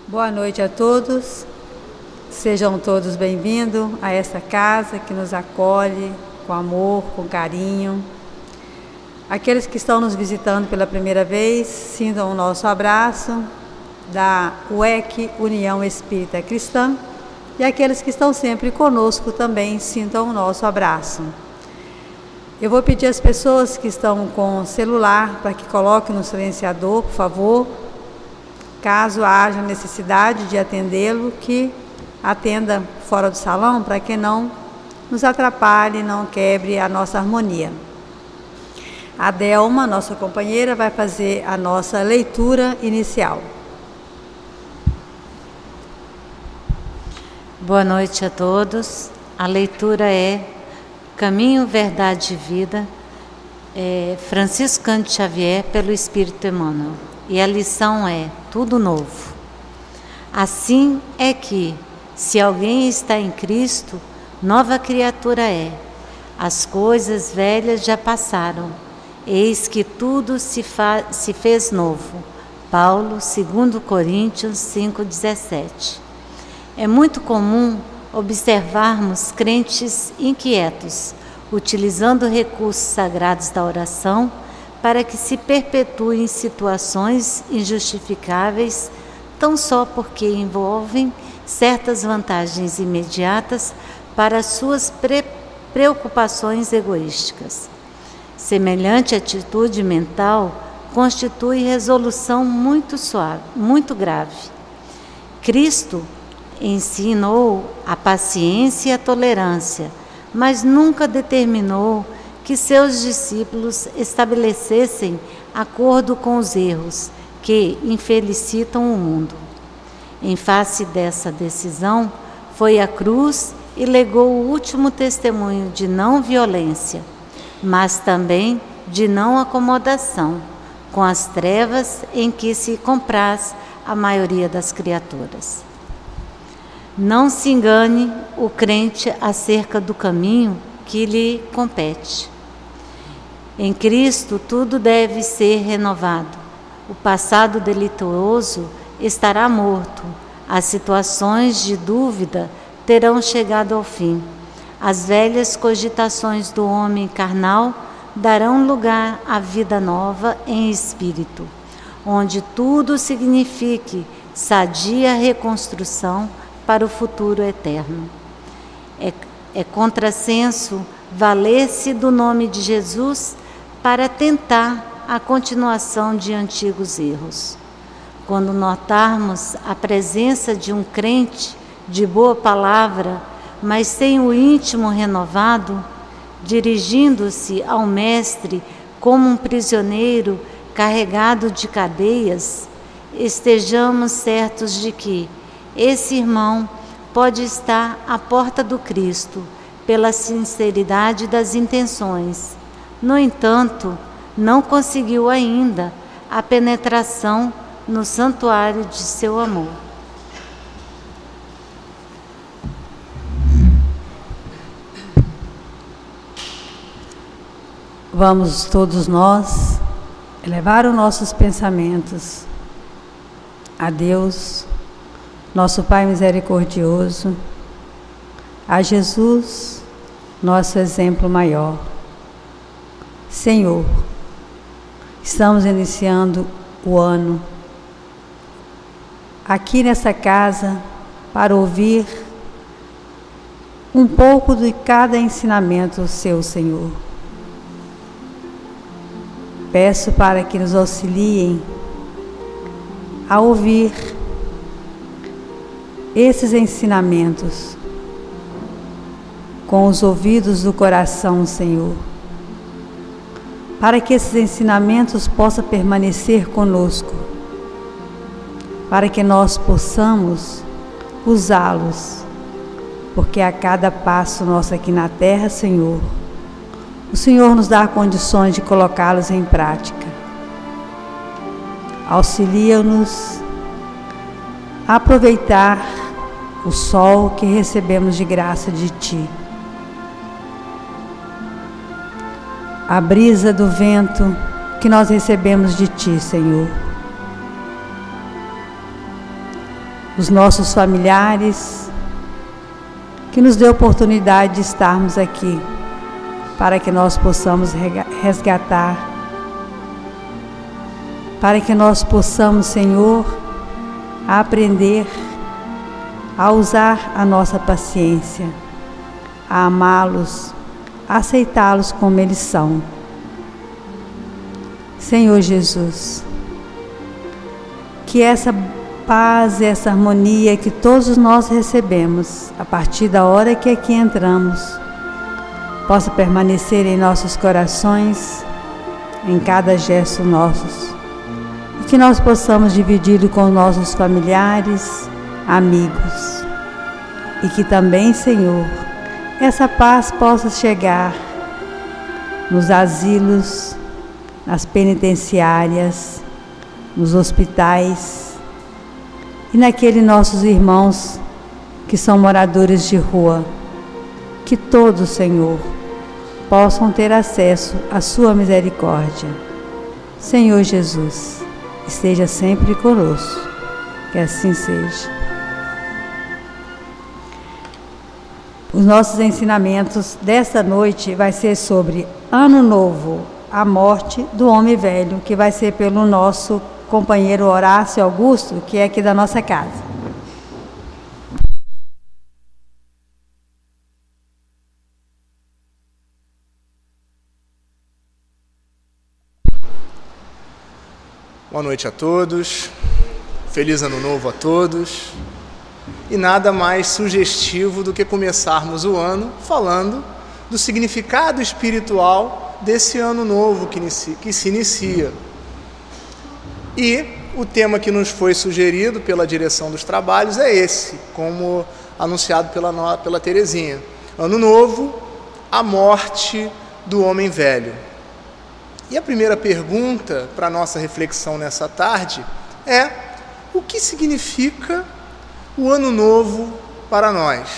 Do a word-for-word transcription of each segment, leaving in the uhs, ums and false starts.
Boa noite a todos, sejam todos bem-vindos a esta casa que nos acolhe com amor, com carinho. Aqueles que estão nos visitando pela primeira vez, sintam o nosso abraço da U E C, União Espírita Cristã, e aqueles que estão sempre conosco também, sintam o nosso abraço. Eu vou pedir às pessoas que estão com o celular para que coloquem no silenciador, por favor. Caso haja necessidade de atendê-lo, que atenda fora do salão, para que não nos atrapalhe, não quebre a nossa harmonia. A Delma, nossa companheira, vai fazer a nossa leitura inicial. Boa noite a todos. A leitura é Caminho, Verdade e Vida, é Francisco Cândido Xavier, pelo Espírito Emmanuel. E a lição é tudo novo. Assim é que, se alguém está em Cristo, nova criatura é. As coisas velhas já passaram, eis que tudo se, fa- se fez novo. Paulo, segundo Coríntios cinco, dezessete. É muito comum observarmos crentes inquietos, utilizando recursos sagrados da oração para que se perpetuem situações injustificáveis, tão só porque envolvem certas vantagens imediatas para suas pre- preocupações egoísticas. Semelhante atitude mental constitui resolução muito suave, muito grave. Cristo ensinou a paciência e a tolerância, mas nunca determinou que seus discípulos estabelecessem acordo com os erros que infelicitam o mundo. Em face dessa decisão, foi à cruz e legou o último testemunho de não violência, mas também de não acomodação com as trevas em que se compraz a maioria das criaturas. Não se engane o crente acerca do caminho que lhe compete. Em Cristo tudo deve ser renovado. O passado delituoso estará morto. As situações de dúvida terão chegado ao fim. As velhas cogitações do homem carnal darão lugar à vida nova em espírito, onde tudo signifique sadia reconstrução para o futuro eterno. É, é contrassenso valer-se do nome de Jesus para tentar a continuação de antigos erros. Quando notarmos a presença de um crente de boa palavra, mas sem o íntimo renovado, dirigindo-se ao Mestre como um prisioneiro carregado de cadeias, estejamos certos de que esse irmão pode estar à porta do Cristo pela sinceridade das intenções. No entanto, não conseguiu ainda a penetração no santuário de seu amor. Vamos todos nós elevar os nossos pensamentos a Deus, nosso Pai misericordioso, a Jesus, nosso exemplo maior. Senhor, estamos iniciando o ano aqui nessa casa para ouvir um pouco de cada ensinamento seu, Senhor. Peço para que nos auxiliem a ouvir esses ensinamentos com os ouvidos do coração, Senhor, para que esses ensinamentos possam permanecer conosco, para que nós possamos usá-los, porque a cada passo nosso aqui na terra, Senhor, o Senhor nos dá condições de colocá-los em prática. Auxilia-nos a aproveitar o sol que recebemos de graça de Ti, a brisa do vento que nós recebemos de Ti, Senhor. os nossos familiares, que nos dê a oportunidade de estarmos aqui, para que nós possamos resgatar, para que nós possamos, Senhor, aprender a usar a nossa paciência, a amá-los, a aceitá-los como eles são. Senhor Jesus, que essa paz, essa harmonia que todos nós recebemos a partir da hora que aqui entramos, possa permanecer em nossos corações, em cada gesto nossos, e que nós possamos dividi-lo com nossos familiares, amigos, e que também, Senhor, essa paz possa chegar nos asilos, nas penitenciárias, nos hospitais e naqueles nossos irmãos que são moradores de rua, que todos, Senhor, possam ter acesso à sua misericórdia. Senhor Jesus, esteja sempre conosco, que assim seja. Os nossos ensinamentos desta noite vai ser sobre Ano Novo, a morte do homem velho, que vai ser pelo nosso companheiro Horácio Augusto, que é aqui da nossa casa. Boa noite a todos, feliz ano novo a todos, e nada mais sugestivo do que começarmos o ano falando do significado espiritual desse ano novo que, inicia, que se inicia. E o tema que nos foi sugerido pela direção dos trabalhos é esse, como anunciado pela, pela Terezinha. Ano novo, a morte do homem velho. E a primeira pergunta para a nossa reflexão nessa tarde é: o que significa o ano novo para nós?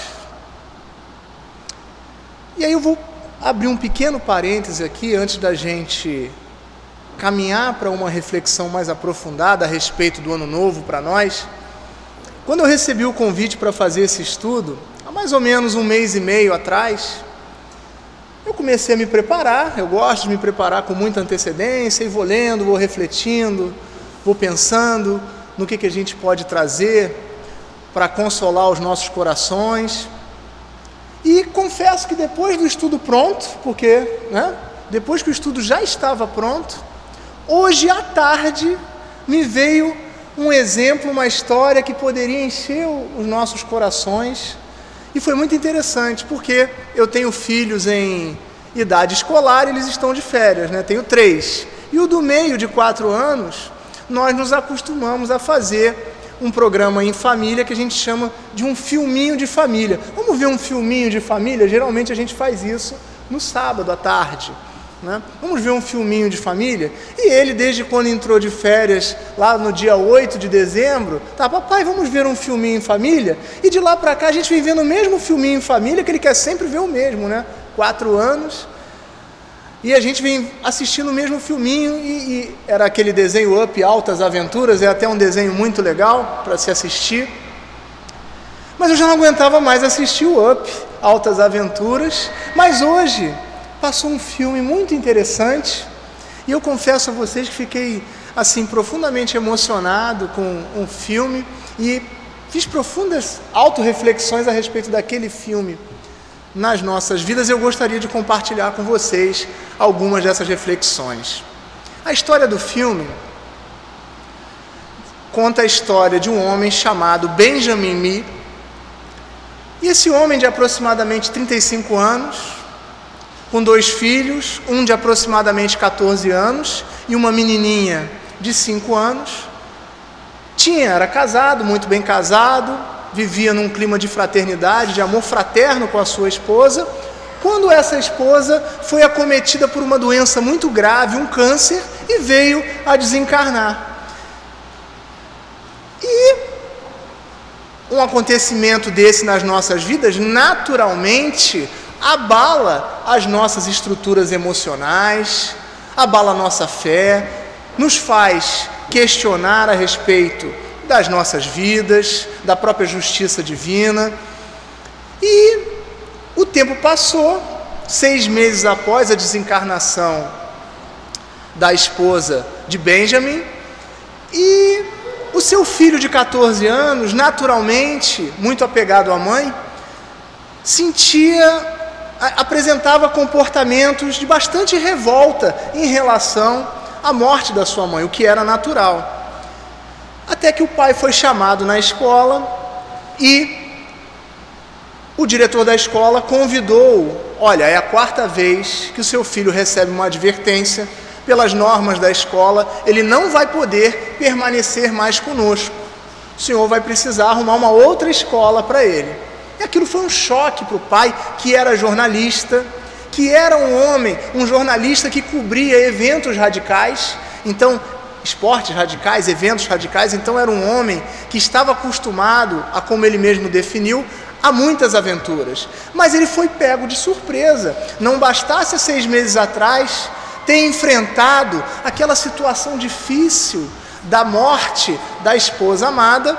E aí eu vou abrir um pequeno parêntese aqui, antes da gente caminhar para uma reflexão mais aprofundada a respeito do ano novo para nós. Quando eu recebi o convite para fazer esse estudo, há mais ou menos um mês e meio atrás, eu comecei a me preparar. Eu gosto de me preparar com muita antecedência, e vou lendo, vou refletindo, vou pensando no que, que a gente pode trazer para consolar os nossos corações. E confesso que depois do estudo pronto, porque né, depois que o estudo já estava pronto, hoje à tarde me veio um exemplo, uma história que poderia encher os nossos corações. E foi muito interessante, porque eu tenho filhos em idade escolar e eles estão de férias, né? Tenho três. E o do meio, de quatro anos, nós nos acostumamos a fazer um programa em família que a gente chama de um filminho de família. Vamos ver um filminho de família? Geralmente a gente faz isso no sábado à tarde, né? Vamos ver um filminho de família? E ele, desde quando entrou de férias, lá no dia oito de dezembro, tá, papai, vamos ver um filminho em família? E de lá para cá a gente vem vendo o mesmo filminho em família, que ele quer sempre ver o mesmo, né? Quatro anos, e a gente vem assistindo o mesmo filminho, e, e era aquele desenho Up, Altas Aventuras, é até um desenho muito legal para se assistir, mas eu já não aguentava mais assistir o Up, Altas Aventuras. Mas hoje passou um filme muito interessante, e eu confesso a vocês que fiquei assim profundamente emocionado com um filme, e fiz profundas autorreflexões a respeito daquele filme nas nossas vidas. Eu gostaria de compartilhar com vocês algumas dessas reflexões. A história do filme conta a história de um homem chamado Benjamin Mee, e esse homem de aproximadamente trinta e cinco anos, com dois filhos, um de aproximadamente quatorze anos e uma menininha de cinco anos, tinha, era casado, muito bem casado, vivia num clima de fraternidade, de amor fraterno com a sua esposa, quando essa esposa foi acometida por uma doença muito grave, um câncer, e veio a desencarnar. E um acontecimento desse nas nossas vidas, naturalmente, abala as nossas estruturas emocionais, abala a nossa fé, nos faz questionar a respeito das nossas vidas, da própria justiça divina. E o tempo passou, seis meses após a desencarnação da esposa de Benjamin, e o seu filho de catorze anos, naturalmente, muito apegado à mãe, sentia, apresentava comportamentos de bastante revolta em relação à morte da sua mãe, o que era natural. Até que o pai foi chamado na escola e o diretor da escola convidou-o: olha, é a quarta vez que o seu filho recebe uma advertência, pelas normas da escola, ele não vai poder permanecer mais conosco. O senhor vai precisar arrumar uma outra escola para ele. E aquilo foi um choque para o pai, que era jornalista, que era um homem, um jornalista que cobria eventos radicais, então, esportes radicais, eventos radicais, então era um homem que estava acostumado a, como ele mesmo definiu, a muitas aventuras. Mas ele foi pego de surpresa. Não bastasse há seis meses atrás ter enfrentado aquela situação difícil da morte da esposa amada,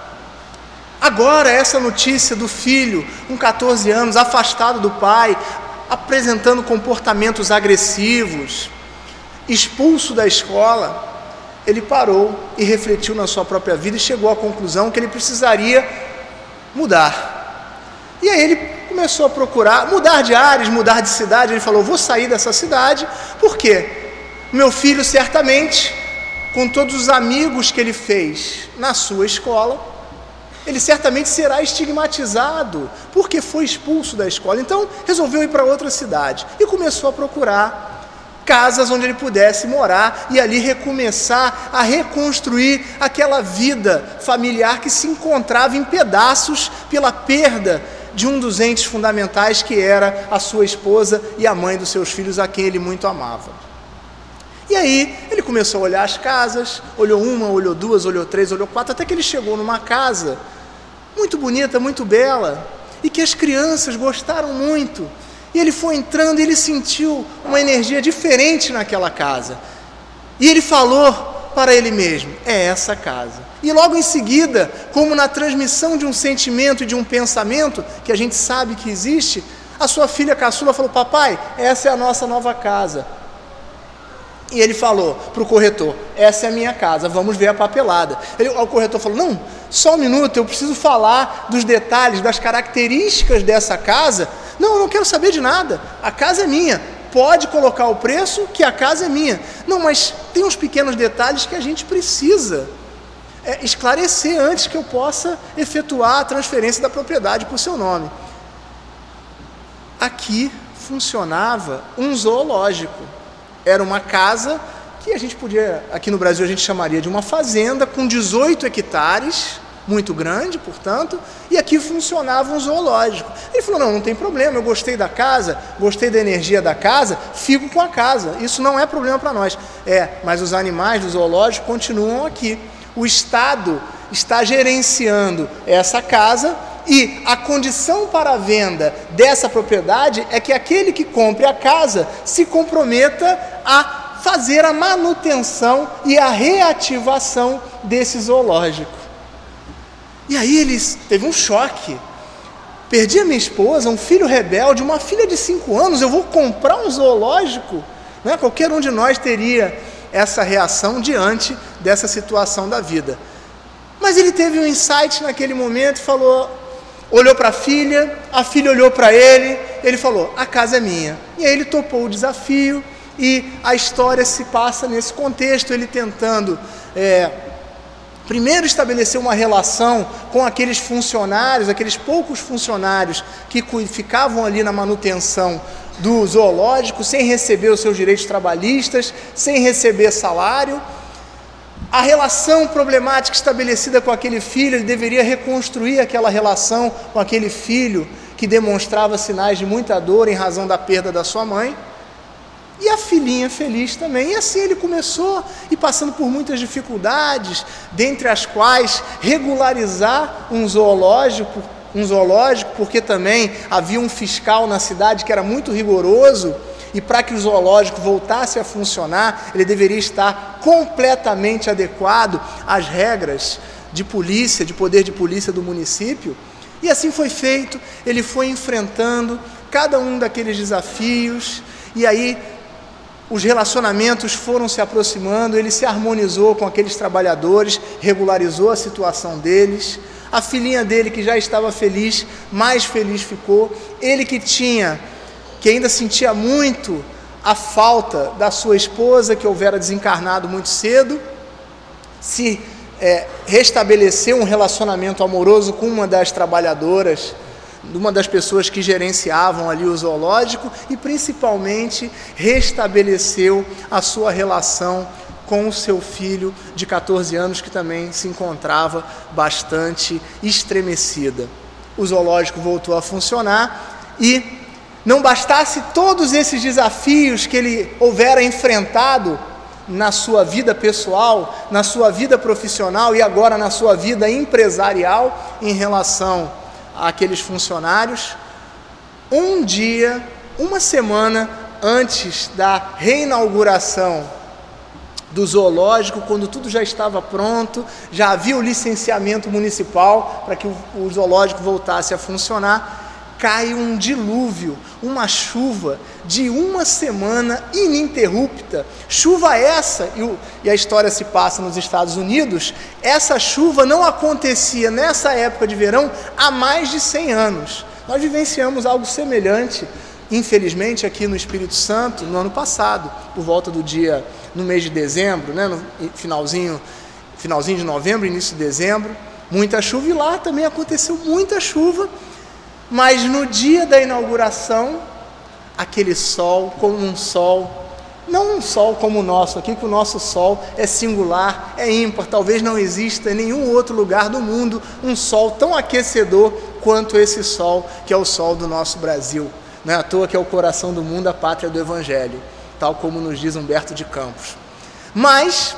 agora essa notícia do filho, com catorze anos, afastado do pai, apresentando comportamentos agressivos, expulso da escola, ele parou e refletiu na sua própria vida e chegou à conclusão que ele precisaria mudar. E aí ele começou a procurar, mudar de áreas, mudar de cidade. Ele falou: vou sair dessa cidade, porque meu filho certamente, com todos os amigos que ele fez na sua escola, ele certamente será estigmatizado, porque foi expulso da escola. Então resolveu ir para outra cidade e começou a procurar casas onde ele pudesse morar e ali recomeçar a reconstruir aquela vida familiar que se encontrava em pedaços pela perda de um dos entes fundamentais, que era a sua esposa e a mãe dos seus filhos, a quem ele muito amava. E aí ele começou a olhar as casas, olhou uma, olhou duas, olhou três, olhou quatro, até que ele chegou numa casa muito bonita, muito bela, e que as crianças gostaram muito. E ele foi entrando e ele sentiu uma energia diferente naquela casa. E ele falou para ele mesmo: é essa casa. E logo em seguida, como na transmissão de um sentimento e de um pensamento, que a gente sabe que existe, a sua filha caçula falou: papai, essa é a nossa nova casa. E ele falou para o corretor: essa é a minha casa, vamos ver a papelada. Ele, o corretor falou: não, só um minuto, eu preciso falar dos detalhes, das características dessa casa. Não, eu não quero saber de nada, a casa é minha, pode colocar o preço que a casa é minha. Não, mas tem uns pequenos detalhes que a gente precisa é, esclarecer antes que eu possa efetuar a transferência da propriedade para o seu nome. Aqui funcionava um zoológico. Era uma casa que a gente podia, aqui no Brasil a gente chamaria de uma fazenda, com dezoito hectares, muito grande, portanto, e aqui funcionava um zoológico. Ele falou: não, não tem problema, eu gostei da casa, gostei da energia da casa, fico com a casa, isso não é problema para nós. É, mas os animais do zoológico continuam aqui. O Estado está gerenciando essa casa e a condição para a venda dessa propriedade é que aquele que compre a casa se comprometa a fazer a manutenção e a reativação desse zoológico. E aí ele teve um choque. Perdi a minha esposa, um filho rebelde, uma filha de cinco anos, eu vou comprar um zoológico? Não é? Qualquer um de nós teria essa reação diante dessa situação da vida. Mas ele teve um insight naquele momento e falou, olhou para a filha, a filha olhou para ele, ele falou: a casa é minha. E aí ele topou o desafio e a história se passa nesse contexto, ele tentando é, primeiro estabelecer uma relação com aqueles funcionários, aqueles poucos funcionários que ficavam ali na manutenção do zoológico, sem receber os seus direitos trabalhistas, sem receber salário. A relação problemática estabelecida com aquele filho, ele deveria reconstruir aquela relação com aquele filho que demonstrava sinais de muita dor em razão da perda da sua mãe. E a filhinha feliz também. E assim ele começou, e passando por muitas dificuldades, dentre as quais regularizar um zoológico, um zoológico, porque também havia um fiscal na cidade que era muito rigoroso, e para que o zoológico voltasse a funcionar, ele deveria estar completamente adequado às regras de polícia, de poder de polícia do município. E assim foi feito, ele foi enfrentando cada um daqueles desafios, e aí os relacionamentos foram se aproximando, ele se harmonizou com aqueles trabalhadores, regularizou a situação deles. A filhinha dele, que já estava feliz, mais feliz ficou. Ele que tinha, que ainda sentia muito a falta da sua esposa, que houvera desencarnado muito cedo, se é, restabeleceu um relacionamento amoroso com uma das trabalhadoras, uma das pessoas que gerenciavam ali o zoológico, e principalmente restabeleceu a sua relação com o seu filho de quatorze anos, que também se encontrava bastante estremecida. O zoológico voltou a funcionar, e não bastasse todos esses desafios que ele houvera enfrentado na sua vida pessoal, na sua vida profissional e agora na sua vida empresarial em relação àqueles funcionários, um dia, uma semana antes da reinauguração do zoológico, quando tudo já estava pronto, já havia o licenciamento municipal para que o, o zoológico voltasse a funcionar, cai um dilúvio, uma chuva de uma semana ininterrupta. Chuva essa, e, o, e a história se passa nos Estados Unidos, essa chuva não acontecia nessa época de verão há mais de cem anos. Nós vivenciamos algo semelhante, infelizmente, aqui no Espírito Santo, no ano passado, por volta do dia, no mês de dezembro, né, no finalzinho, finalzinho de novembro, início de dezembro, muita chuva, e lá também aconteceu muita chuva. Mas no dia da inauguração, aquele sol, como um sol, não um sol como o nosso aqui, que o nosso sol é singular, é ímpar, talvez não exista em nenhum outro lugar do mundo um sol tão aquecedor quanto esse sol, que é o sol do nosso Brasil. Não é à toa que é o coração do mundo, a pátria do Evangelho, tal como nos diz Humberto de Campos. Mas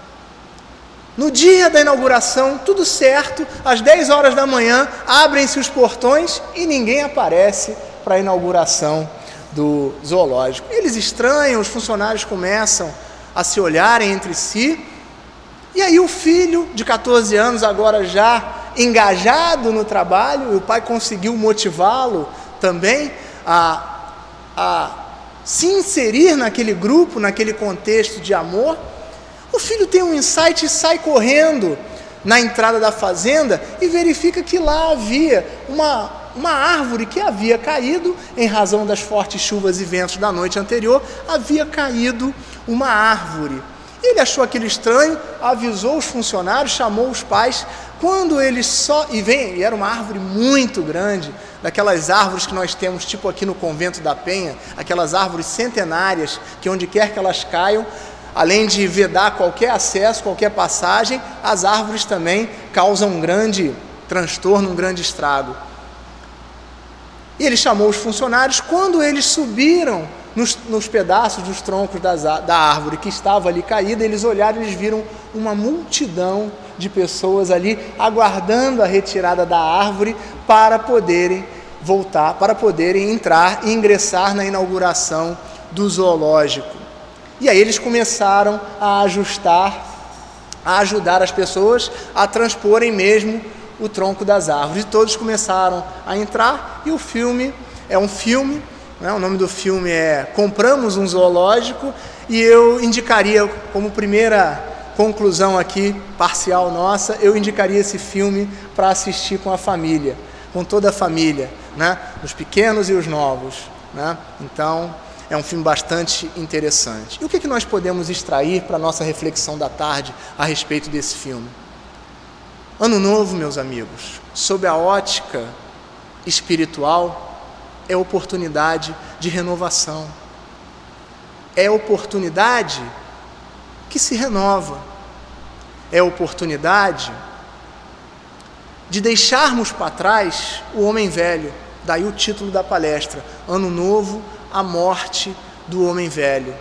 no dia da inauguração, tudo certo, às dez horas da manhã, abrem-se os portões e ninguém aparece para a inauguração do zoológico. Eles estranham, os funcionários começam a se olharem entre si, e aí o filho de quatorze anos, agora já engajado no trabalho, e o pai conseguiu motivá-lo também a, a se inserir naquele grupo, naquele contexto de amor. O filho tem um insight e sai correndo na entrada da fazenda e verifica que lá havia uma, uma árvore que havia caído, em razão das fortes chuvas e ventos da noite anterior, havia caído uma árvore. Ele achou aquilo estranho, avisou os funcionários, chamou os pais. Quando eles só... E, vem, e era uma árvore muito grande, daquelas árvores que nós temos, tipo aqui no Convento da Penha, aquelas árvores centenárias, que onde quer que elas caiam, além de vedar qualquer acesso, qualquer passagem, as árvores também causam um grande transtorno, um grande estrago. E ele chamou os funcionários. Quando eles subiram nos, nos pedaços dos troncos das, da árvore que estava ali caída, eles olharam e eles viram uma multidão de pessoas ali aguardando a retirada da árvore para poderem voltar, para poderem entrar e ingressar na inauguração do zoológico. E aí eles começaram a ajustar, a ajudar as pessoas a transporem mesmo o tronco das árvores. E todos começaram a entrar, e o filme é um filme, né? O nome do filme é Compramos um Zoológico, e eu indicaria, como primeira conclusão aqui, parcial nossa, eu indicaria esse filme para assistir com a família, com toda a família, né? Os pequenos e os novos, né? Então, é um filme bastante interessante. E o que, que nós podemos extrair para a nossa reflexão da tarde a respeito desse filme? Ano Novo, meus amigos, sob a ótica espiritual, é oportunidade de renovação. É oportunidade que se renova. É oportunidade de deixarmos para trás o homem velho. Daí o título da palestra, Ano Novo, a morte do homem velho.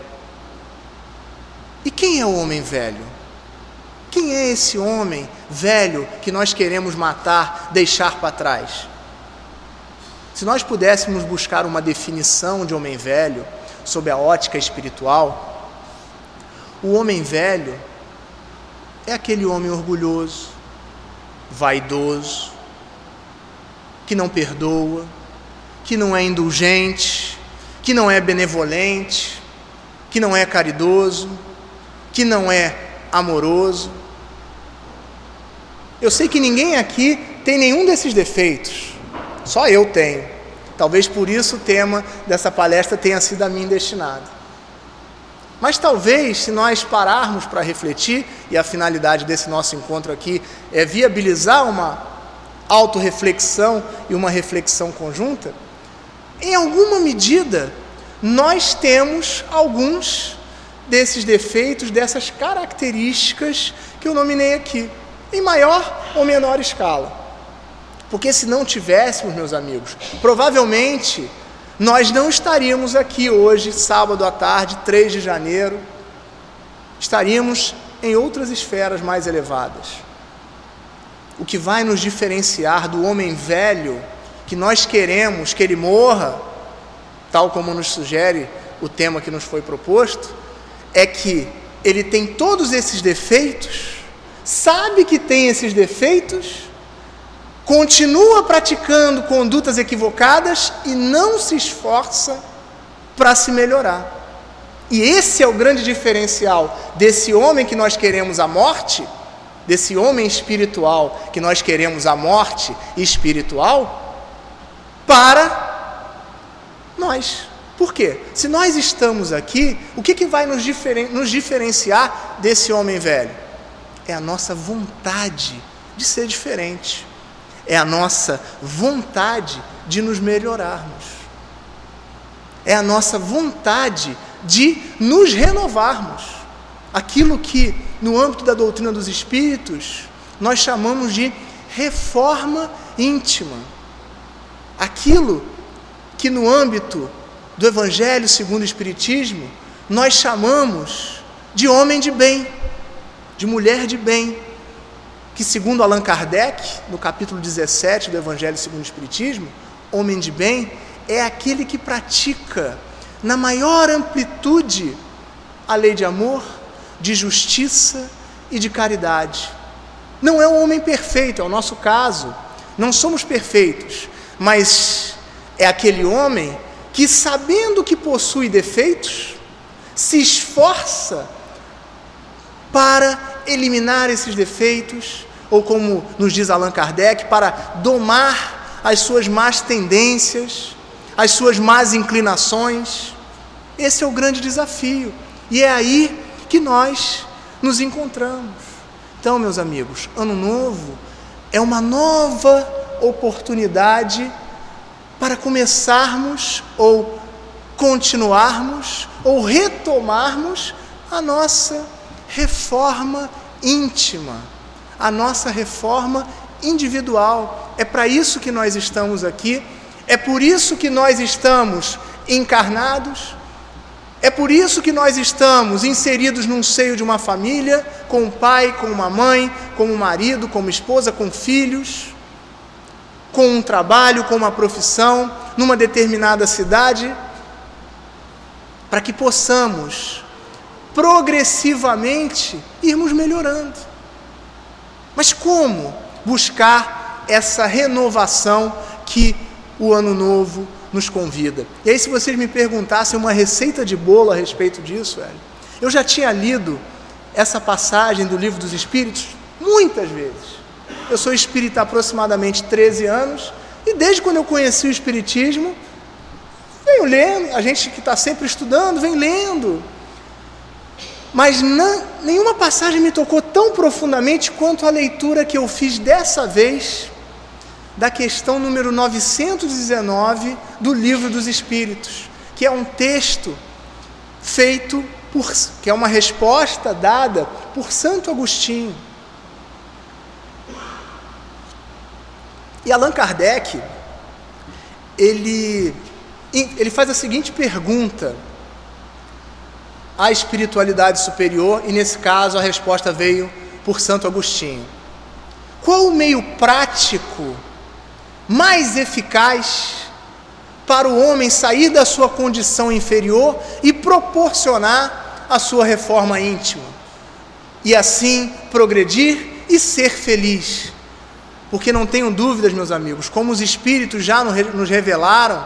E quem é o homem velho? Quem é esse homem velho que nós queremos matar, deixar para trás? Se nós pudéssemos buscar uma definição de homem velho, sob a ótica espiritual, o homem velho é aquele homem orgulhoso, vaidoso, que não perdoa, que não é indulgente, que não é benevolente, que não é caridoso, que não é amoroso. Eu sei que ninguém aqui tem nenhum desses defeitos, só eu tenho. Talvez por isso o tema dessa palestra tenha sido a mim destinado. Mas talvez, se nós pararmos para refletir, e a finalidade desse nosso encontro aqui é viabilizar uma autorreflexão e uma reflexão conjunta, em alguma medida, nós temos alguns desses defeitos, dessas características que eu nominei aqui, em maior ou menor escala. Porque se não tivéssemos, meus amigos, provavelmente nós não estaríamos aqui hoje, sábado à tarde, três de janeiro, estaríamos em outras esferas mais elevadas. O que vai nos diferenciar do homem velho, que nós queremos que ele morra, tal como nos sugere o tema que nos foi proposto, é que ele tem todos esses defeitos, sabe que tem esses defeitos, continua praticando condutas equivocadas e não se esforça para se melhorar. E esse é o grande diferencial desse homem que nós queremos a morte, desse homem espiritual que nós queremos a morte espiritual, para nós. Por quê? Se nós estamos aqui, o que, que vai nos, diferen- nos diferenciar desse homem velho? É a nossa vontade de ser diferente. É a nossa vontade de nos melhorarmos. É a nossa vontade de nos renovarmos. Aquilo que, no âmbito da doutrina dos Espíritos, nós chamamos de reforma íntima. Aquilo que, no âmbito do Evangelho segundo o Espiritismo, nós chamamos de homem de bem, de mulher de bem, que, segundo Allan Kardec, no capítulo dezessete do Evangelho segundo o Espiritismo, homem de bem é aquele que pratica, na maior amplitude, a lei de amor, de justiça e de caridade. Não é um homem perfeito, é o nosso caso, não somos perfeitos, mas é aquele homem que, sabendo que possui defeitos, se esforça para eliminar esses defeitos, ou como nos diz Allan Kardec, para domar as suas más tendências, as suas más inclinações. Esse é o grande desafio, e é aí que nós nos encontramos. Então, meus amigos, Ano Novo é uma nova oportunidade para começarmos, ou continuarmos, ou retomarmos a nossa reforma íntima, a nossa reforma individual. É para isso que nós estamos aqui, é por isso que nós estamos encarnados, é por isso que nós estamos inseridos num seio de uma família, com um pai, com uma mãe, com um marido, com uma esposa, com filhos, com um trabalho, com uma profissão, numa determinada cidade, para que possamos progressivamente irmos melhorando. Mas como buscar essa renovação que o Ano Novo nos convida? E aí, se vocês me perguntassem uma receita de bolo a respeito disso, velho, eu já tinha lido essa passagem do Livro dos Espíritos muitas vezes. Eu sou espírita há aproximadamente treze anos, e desde quando eu conheci o Espiritismo, venho lendo, a gente que está sempre estudando, vem lendo, mas não, nenhuma passagem me tocou tão profundamente quanto a leitura que eu fiz dessa vez, da questão número novecentos e dezenove do Livro dos Espíritos, que é um texto feito por, que é uma resposta dada por Santo Agostinho. E Allan Kardec, ele, ele faz a seguinte pergunta à espiritualidade superior, e nesse caso a resposta veio por Santo Agostinho. Qual o meio prático mais eficaz para o homem sair da sua condição inferior e proporcionar a sua reforma íntima, e assim progredir e ser feliz? porque não tenho dúvidas, meus amigos, como os Espíritos já nos revelaram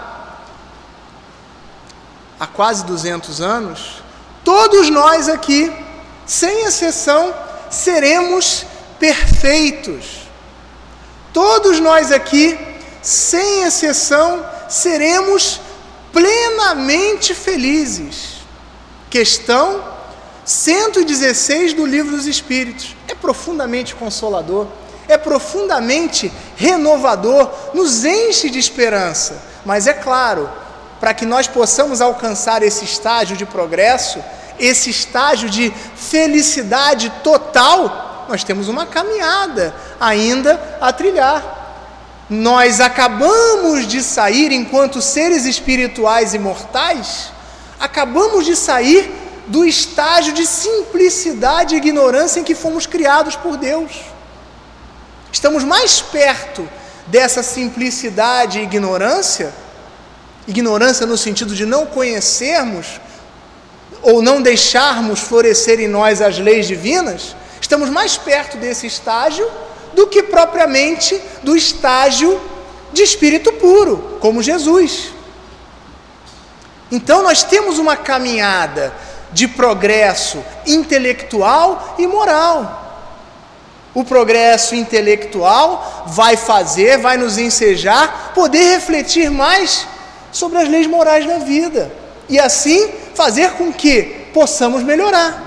há quase duzentos anos, todos nós aqui, sem exceção, seremos perfeitos. Todos nós aqui, sem exceção, seremos plenamente felizes. Questão cento e dezesseis do Livro dos Espíritos. É profundamente consolador, é profundamente renovador, nos enche de esperança. Mas é claro, para que nós possamos alcançar esse estágio de progresso, esse estágio de felicidade total, nós temos uma caminhada ainda a trilhar. Nós acabamos de sair, enquanto seres espirituais imortais, acabamos de sair do estágio de simplicidade e ignorância em que fomos criados por Deus. Estamos mais perto dessa simplicidade e ignorância, ignorância no sentido de não conhecermos ou não deixarmos florescer em nós as leis divinas, estamos mais perto desse estágio do que propriamente do estágio de espírito puro, como Jesus. Então nós temos uma caminhada de progresso intelectual e moral. O progresso intelectual vai fazer, vai nos ensejar poder refletir mais sobre as leis morais da vida e assim fazer com que possamos melhorar.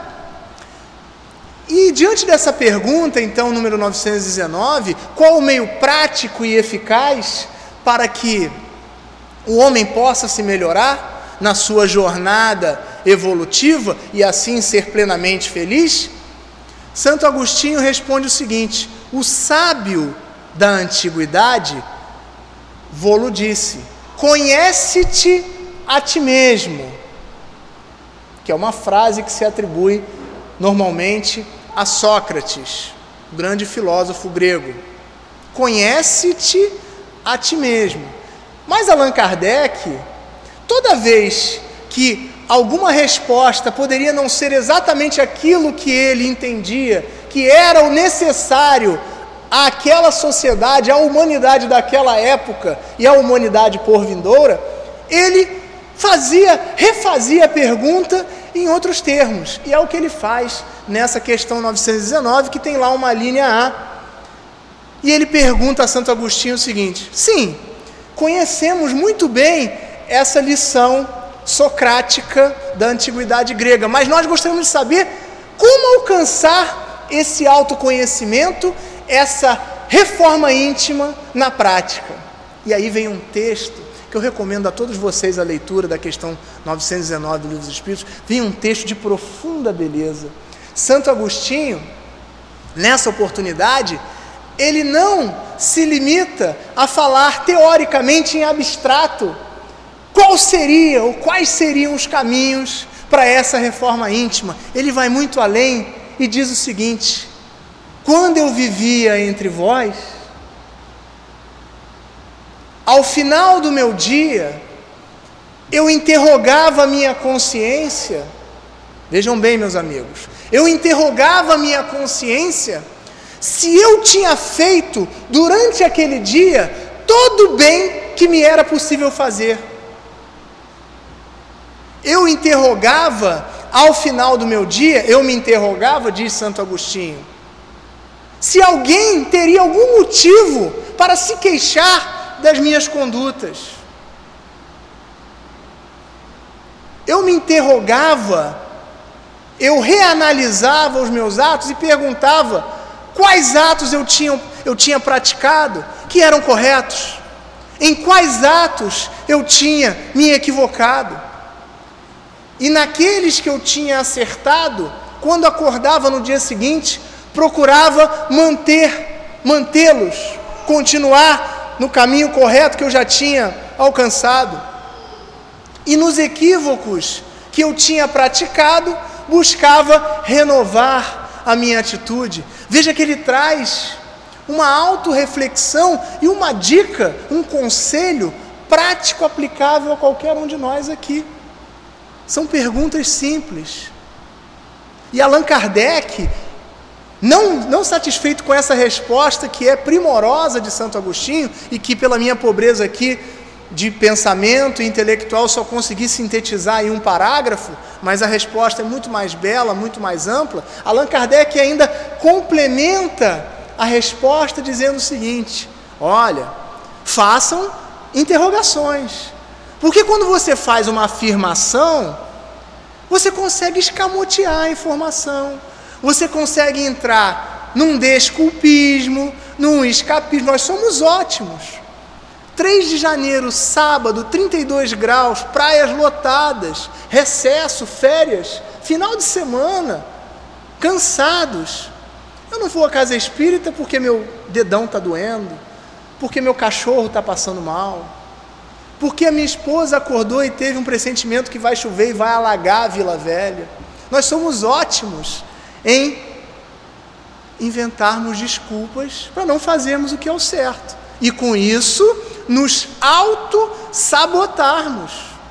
E diante dessa pergunta, então, número novecentos e dezenove, qual o meio prático e eficaz para que o homem possa se melhorar na sua jornada evolutiva e assim ser plenamente feliz? Santo Agostinho responde o seguinte: o sábio da antiguidade vô-lo disse, conhece-te a ti mesmo, que é uma frase que se atribui normalmente a Sócrates, o grande filósofo grego. Conhece-te a ti mesmo. Mas Allan Kardec, toda vez que alguma resposta poderia não ser exatamente aquilo que ele entendia, que era o necessário àquela sociedade, à humanidade daquela época e à humanidade por vindoura, ele fazia, refazia a pergunta em outros termos. E é o que ele faz nessa questão novecentos e dezenove, que tem lá uma linha A. E ele pergunta a Santo Agostinho o seguinte: sim, conhecemos muito bem essa lição socrática da antiguidade grega, mas nós gostaríamos de saber como alcançar esse autoconhecimento, essa reforma íntima na prática. E aí vem um texto que eu recomendo a todos vocês a leitura da questão novecentos e dezenove do Livro dos Espíritos. Vem um texto de profunda beleza. Santo Agostinho, nessa oportunidade, ele não se limita a falar teoricamente em abstrato qual seria ou quais seriam os caminhos para essa reforma íntima. Ele vai muito além e diz o seguinte: quando eu vivia entre vós, ao final do meu dia, eu interrogava a minha consciência. Vejam bem, meus amigos, eu interrogava a minha consciência se eu tinha feito durante aquele dia todo o bem que me era possível fazer. Eu interrogava, ao final do meu dia, eu me interrogava, diz Santo Agostinho, se alguém teria algum motivo para se queixar das minhas condutas. Eu me interrogava, eu reanalisava os meus atos e perguntava quais atos eu tinha, eu tinha praticado que eram corretos, em quais atos eu tinha me equivocado. E naqueles que eu tinha acertado, quando acordava no dia seguinte, procurava manter, mantê-los, continuar no caminho correto que eu já tinha alcançado. E nos equívocos que eu tinha praticado, buscava renovar a minha atitude. Veja que ele traz uma autorreflexão e uma dica, um conselho prático aplicável a qualquer um de nós aqui. São perguntas simples. E Allan Kardec Não, não satisfeito com essa resposta que é primorosa de Santo Agostinho e que pela minha pobreza aqui de pensamento intelectual só consegui sintetizar em um parágrafo, mas a resposta é muito mais bela, muito mais ampla, Allan Kardec ainda complementa a resposta dizendo o seguinte: olha, façam interrogações, porque quando você faz uma afirmação, você consegue escamotear a informação, você consegue entrar num desculpismo, num escapismo. Nós somos ótimos. três de janeiro, sábado, trinta e dois graus, praias lotadas, recesso, férias, final de semana, cansados. Eu não vou à casa espírita porque meu dedão está doendo, porque meu cachorro está passando mal, porque a minha esposa acordou e teve um pressentimento que vai chover e vai alagar a Vila Velha. Nós somos ótimos em inventarmos desculpas para não fazermos o que é o certo. E com isso, nos auto-sabotarmos.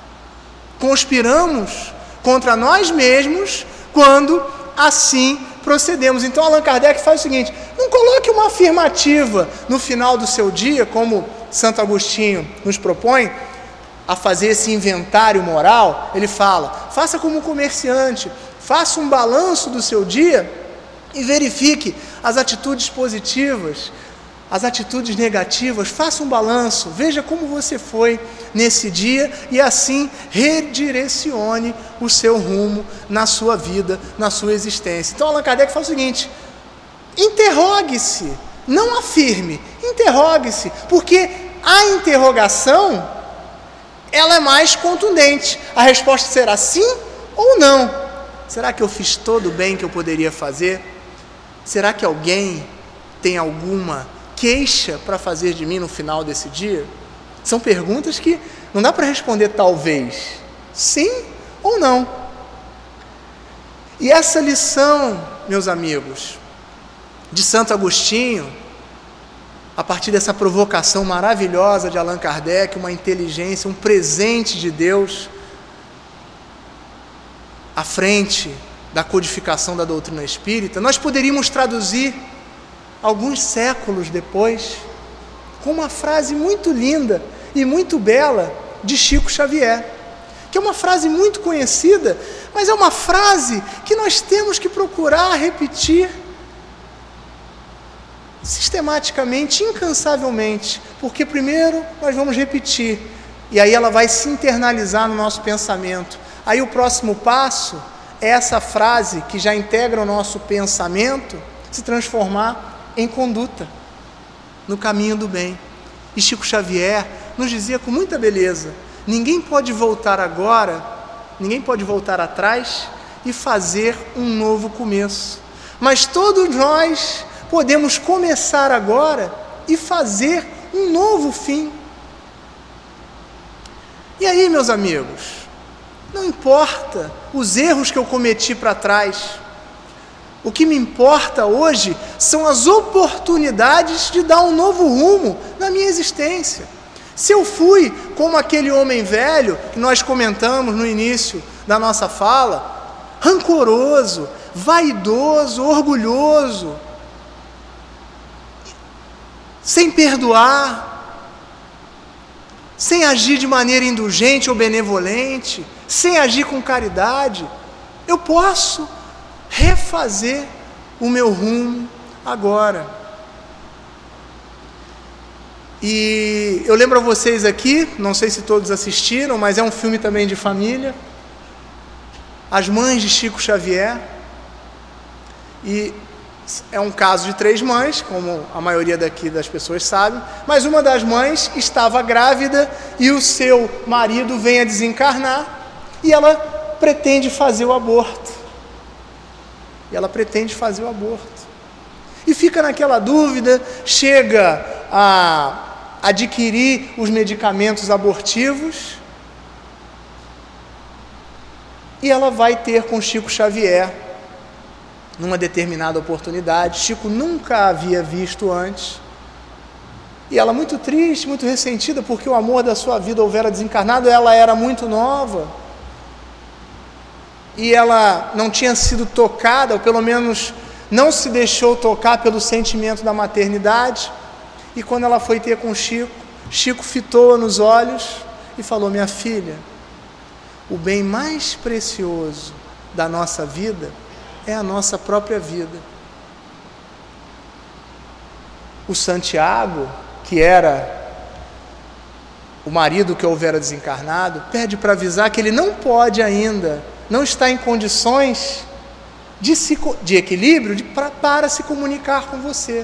Conspiramos contra nós mesmos quando assim procedemos. Então Allan Kardec faz o seguinte: não coloque uma afirmativa no final do seu dia, como Santo Agostinho nos propõe, a fazer esse inventário moral. Ele fala: faça como comerciante, faça um balanço do seu dia e verifique as atitudes positivas, as atitudes negativas, faça um balanço, veja como você foi nesse dia e assim redirecione o seu rumo na sua vida, na sua existência. Então Allan Kardec fala o seguinte: interrogue-se, não afirme, interrogue-se, porque a interrogação, ela é mais contundente. A resposta será sim ou não. Será que eu fiz todo o bem que eu poderia fazer? Será que alguém tem alguma queixa para fazer de mim no final desse dia? São perguntas que não dá para responder talvez, sim ou não. E essa lição, meus amigos, de Santo Agostinho, a partir dessa provocação maravilhosa de Allan Kardec, uma inteligência, um presente de Deus, à frente da codificação da doutrina espírita, nós poderíamos traduzir alguns séculos depois com uma frase muito linda e muito bela de Chico Xavier, que é uma frase muito conhecida, mas é uma frase que nós temos que procurar repetir sistematicamente, incansavelmente, porque primeiro nós vamos repetir, e aí ela vai se internalizar no nosso pensamento. Aí o próximo passo é essa frase que já integra o nosso pensamento se transformar em conduta, no caminho do bem. E Chico Xavier nos dizia com muita beleza: ninguém pode voltar agora, ninguém pode voltar atrás e fazer um novo começo, mas todos nós podemos começar agora e fazer um novo fim. E aí, meus amigos, não importa os erros que eu cometi para trás, o que me importa hoje são as oportunidades de dar um novo rumo na minha existência. Se eu fui como aquele homem velho que nós comentamos no início da nossa fala, rancoroso, vaidoso, orgulhoso, sem perdoar, sem agir de maneira indulgente ou benevolente, sem agir com caridade, eu posso refazer o meu rumo agora. E eu lembro a vocês aqui, não sei se todos assistiram, mas é um filme também de família, As Mães de Chico Xavier, e é um caso de três mães, como a maioria daqui das pessoas sabe, mas uma das mães estava grávida e o seu marido vem a desencarnar e ela pretende fazer o aborto. E ela pretende fazer o aborto. E fica naquela dúvida, chega a adquirir os medicamentos abortivos e ela vai ter com Chico Xavier numa determinada oportunidade. Chico nunca a havia visto antes. E ela muito triste, muito ressentida, porque o amor da sua vida houvera desencarnado, ela era muito nova. E ela não tinha sido tocada, ou pelo menos não se deixou tocar pelo sentimento da maternidade, e quando ela foi ter com Chico, Chico fitou-a nos olhos e falou: minha filha, o bem mais precioso da nossa vida é a nossa própria vida. O Santiago, que era o marido que houvera desencarnado, pede para avisar que ele não pode ainda, não está em condições de, se, de equilíbrio de, pra, para se comunicar com você.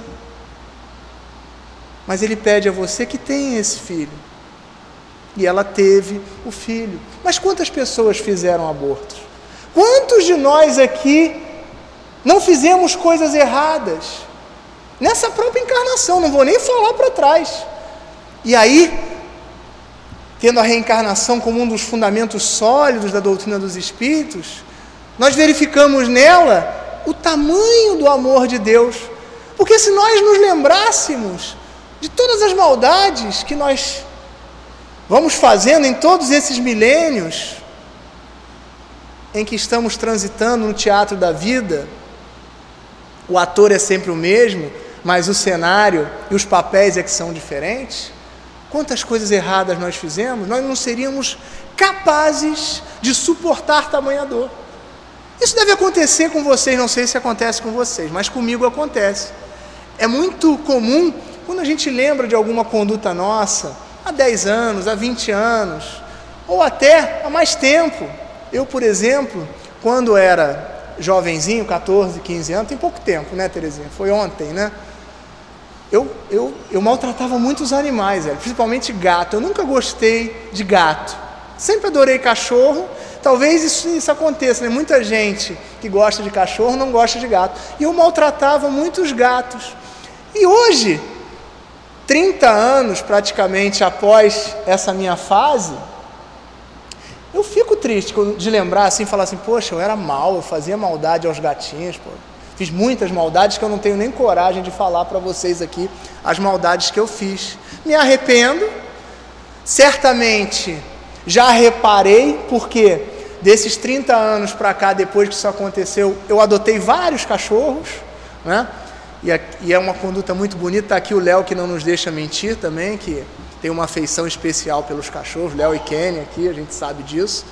Mas ele pede a você que tenha esse filho. E ela teve o filho. Mas quantas pessoas fizeram abortos? Quantos de nós aqui não fizemos coisas erradas? Nessa própria encarnação, não vou nem falar para trás. E aí, tendo a reencarnação como um dos fundamentos sólidos da doutrina dos Espíritos, nós verificamos nela o tamanho do amor de Deus. Porque se nós nos lembrássemos de todas as maldades que nós vamos fazendo em todos esses milênios em que estamos transitando no teatro da vida, o ator é sempre o mesmo, mas o cenário e os papéis é que são diferentes. Quantas coisas erradas nós fizemos, nós não seríamos capazes de suportar tamanha dor. Isso deve acontecer com vocês, não sei se acontece com vocês, mas comigo acontece. É muito comum, quando a gente lembra de alguma conduta nossa, há dez anos, há vinte anos, ou até há mais tempo. Eu, por exemplo, quando era jovenzinho, catorze, quinze anos, tem pouco tempo, né, Terezinha? Foi ontem, né? Eu, eu, eu maltratava muitos animais, velho, principalmente gato. Eu nunca gostei de gato. Sempre adorei cachorro. Talvez isso, isso aconteça, né? Muita gente que gosta de cachorro não gosta de gato. E eu maltratava muitos gatos. E hoje, trinta anos praticamente após essa minha fase, eu fico triste de lembrar assim, falar assim, poxa, eu era mal, eu fazia maldade aos gatinhos, pô. Fiz muitas maldades que eu não tenho nem coragem de falar para vocês aqui, as maldades que eu fiz. Me arrependo, certamente já reparei, porque desses trinta anos para cá, depois que isso aconteceu, eu adotei vários cachorros, né? E, a, e é uma conduta muito bonita. Está aqui o Léo, que não nos deixa mentir também, que tem uma afeição especial pelos cachorros, Léo e Kenny aqui, a gente sabe disso.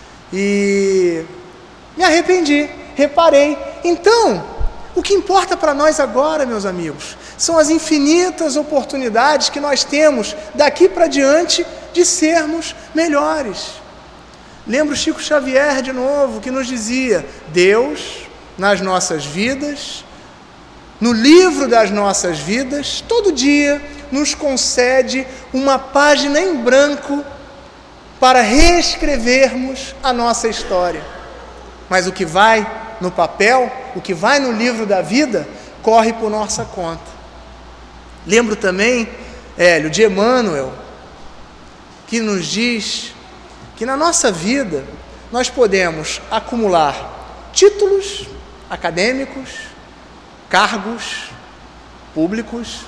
E me arrependi, reparei. Então, o que importa para nós agora, meus amigos, são as infinitas oportunidades que nós temos daqui para diante de sermos melhores. Lembra o Chico Xavier de novo, que nos dizia: Deus, nas nossas vidas, no livro das nossas vidas, todo dia nos concede uma página em branco para reescrevermos a nossa história. Mas o que vai no papel, o que vai no livro da vida, corre por nossa conta. Lembro também, Hélio, de Emmanuel, que nos diz que na nossa vida nós podemos acumular títulos acadêmicos, cargos públicos,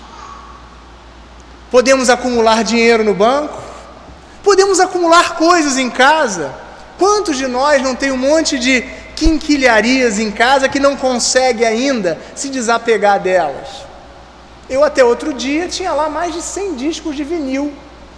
podemos acumular dinheiro no banco, podemos acumular coisas em casa. Quantos de nós não tem um monte de quinquilharias em casa que não consegue ainda se desapegar delas? Eu até outro dia tinha lá mais de cem discos de vinil.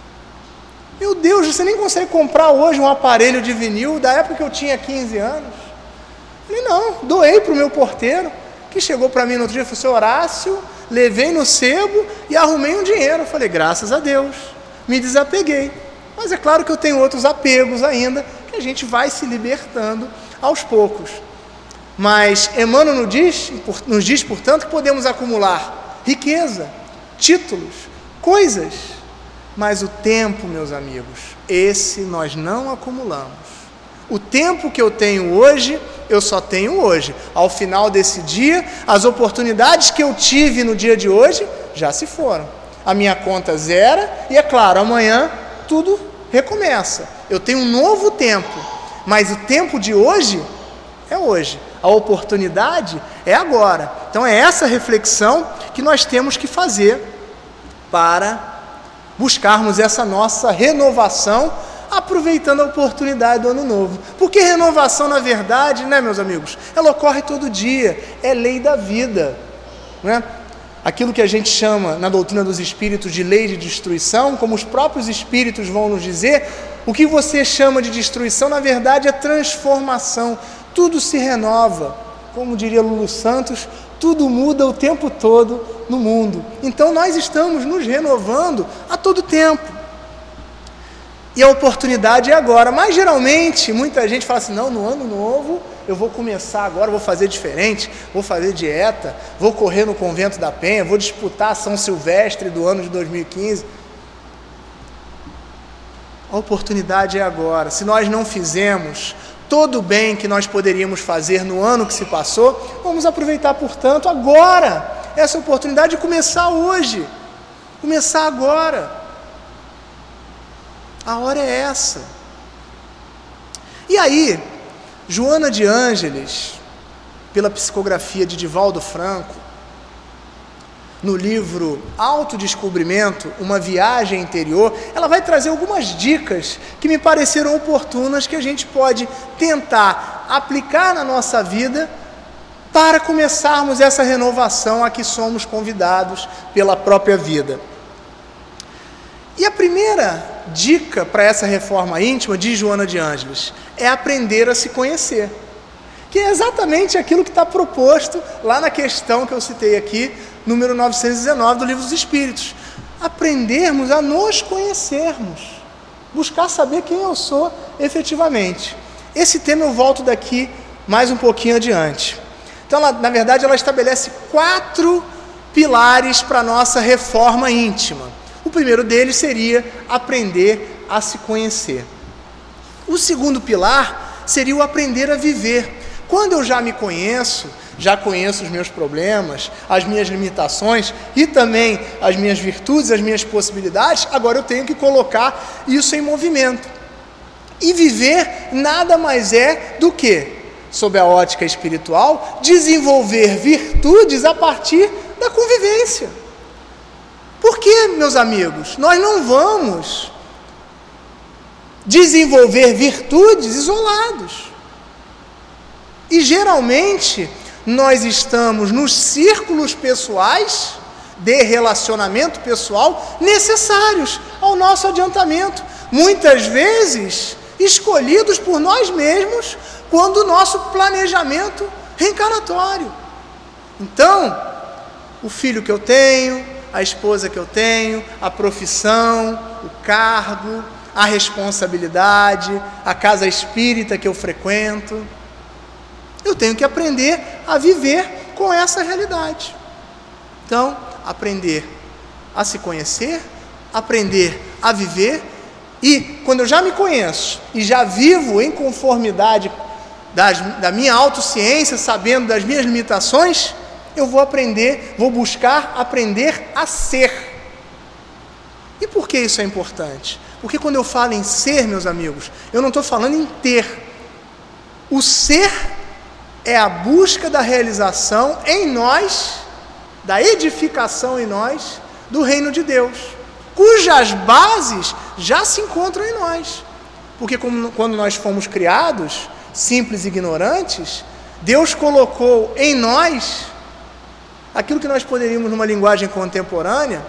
Meu Deus, você nem consegue comprar hoje um aparelho de vinil da época que eu tinha quinze anos. Eu falei, não, doei para o meu porteiro, que chegou para mim no outro dia e falou, seu Horácio, levei no sebo e arrumei um dinheiro. Eu falei, graças a Deus, me desapeguei. Mas é claro que eu tenho outros apegos ainda, que a gente vai se libertando aos poucos. Mas Emmanuel nos diz, nos diz, portanto, que podemos acumular riqueza, títulos, coisas, mas o tempo, meus amigos, esse nós não acumulamos. O tempo que eu tenho hoje, eu só tenho hoje. Ao final desse dia, as oportunidades que eu tive no dia de hoje já se foram. A minha conta zera e, é claro, amanhã tudo recomeça. Eu tenho um novo tempo, mas o tempo de hoje é hoje. A oportunidade é agora. Então é essa reflexão que nós temos que fazer para buscarmos essa nossa renovação aproveitando a oportunidade do ano novo. Porque renovação, na verdade, né, meus amigos, ela ocorre todo dia, é lei da vida, né? Aquilo que a gente chama na doutrina dos espíritos de lei de destruição, como os próprios espíritos vão nos dizer, o que você chama de destruição, na verdade, é transformação. Tudo se renova. Como diria Lulu Santos, tudo muda o tempo todo no mundo. Então nós estamos nos renovando a todo tempo. E a oportunidade é agora. Mas geralmente, muita gente fala assim, não, no ano novo eu vou começar agora, vou fazer diferente, vou fazer dieta, vou correr no Convento da Penha, vou disputar a São Silvestre do ano de dois mil e quinze. A oportunidade é agora. Se nós não fizemos todo o bem que nós poderíamos fazer no ano que se passou, vamos aproveitar, portanto, agora, essa oportunidade de começar hoje, começar agora. A hora é essa. E aí, Joana de Ângeles, pela psicografia de Divaldo Franco, no livro Autodescobrimento, uma viagem interior, ela vai trazer algumas dicas que me pareceram oportunas que a gente pode tentar aplicar na nossa vida para começarmos essa renovação a que somos convidados pela própria vida. E a primeira dica para essa reforma íntima, diz Joana de Ângeles, é aprender a se conhecer. Que é exatamente aquilo que está proposto lá na questão que eu citei aqui, número novecentos e dezenove do Livro dos Espíritos. Aprendermos a nos conhecermos. Buscar saber quem eu sou efetivamente. Esse tema eu volto daqui mais um pouquinho adiante. Então, ela, na verdade, ela estabelece quatro pilares para a nossa reforma íntima. O primeiro deles seria aprender a se conhecer. O segundo pilar seria o aprender a viver. Quando eu já me conheço, já conheço os meus problemas, as minhas limitações e também as minhas virtudes, as minhas possibilidades, agora eu tenho que colocar isso em movimento. E viver nada mais é do que, sob a ótica espiritual, desenvolver virtudes a partir da convivência. Por que, meus amigos? Nós não vamos desenvolver virtudes isolados. E geralmente nós estamos nos círculos pessoais, de relacionamento pessoal, necessários ao nosso adiantamento. Muitas vezes escolhidos por nós mesmos, quando o nosso planejamento reencarnatório. Então, o filho que eu tenho, a esposa que eu tenho, a profissão, o cargo, a responsabilidade, a casa espírita que eu frequento. Eu tenho que aprender a viver com essa realidade. Então, aprender a se conhecer, aprender a viver, e quando eu já me conheço e já vivo em conformidade das, da minha autociência, sabendo das minhas limitações, eu vou aprender, vou buscar aprender a ser. E por que isso é importante? Porque quando eu falo em ser, meus amigos, eu não estou falando em ter. O ser é a busca da realização em nós, da edificação em nós, do reino de Deus, cujas bases já se encontram em nós. Porque como, quando nós fomos criados, simples e ignorantes, Deus colocou em nós aquilo que nós poderíamos, numa linguagem contemporânea,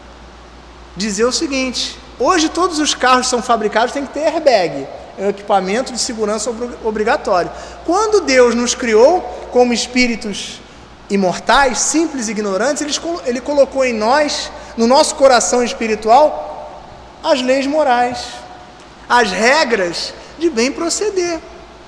dizer o seguinte: hoje todos os carros são fabricados, tem que ter airbag, é um equipamento de segurança obrigatório. Quando Deus nos criou como espíritos imortais, simples e ignorantes, ele, ele colocou em nós, no nosso coração espiritual, as leis morais, as regras de bem proceder,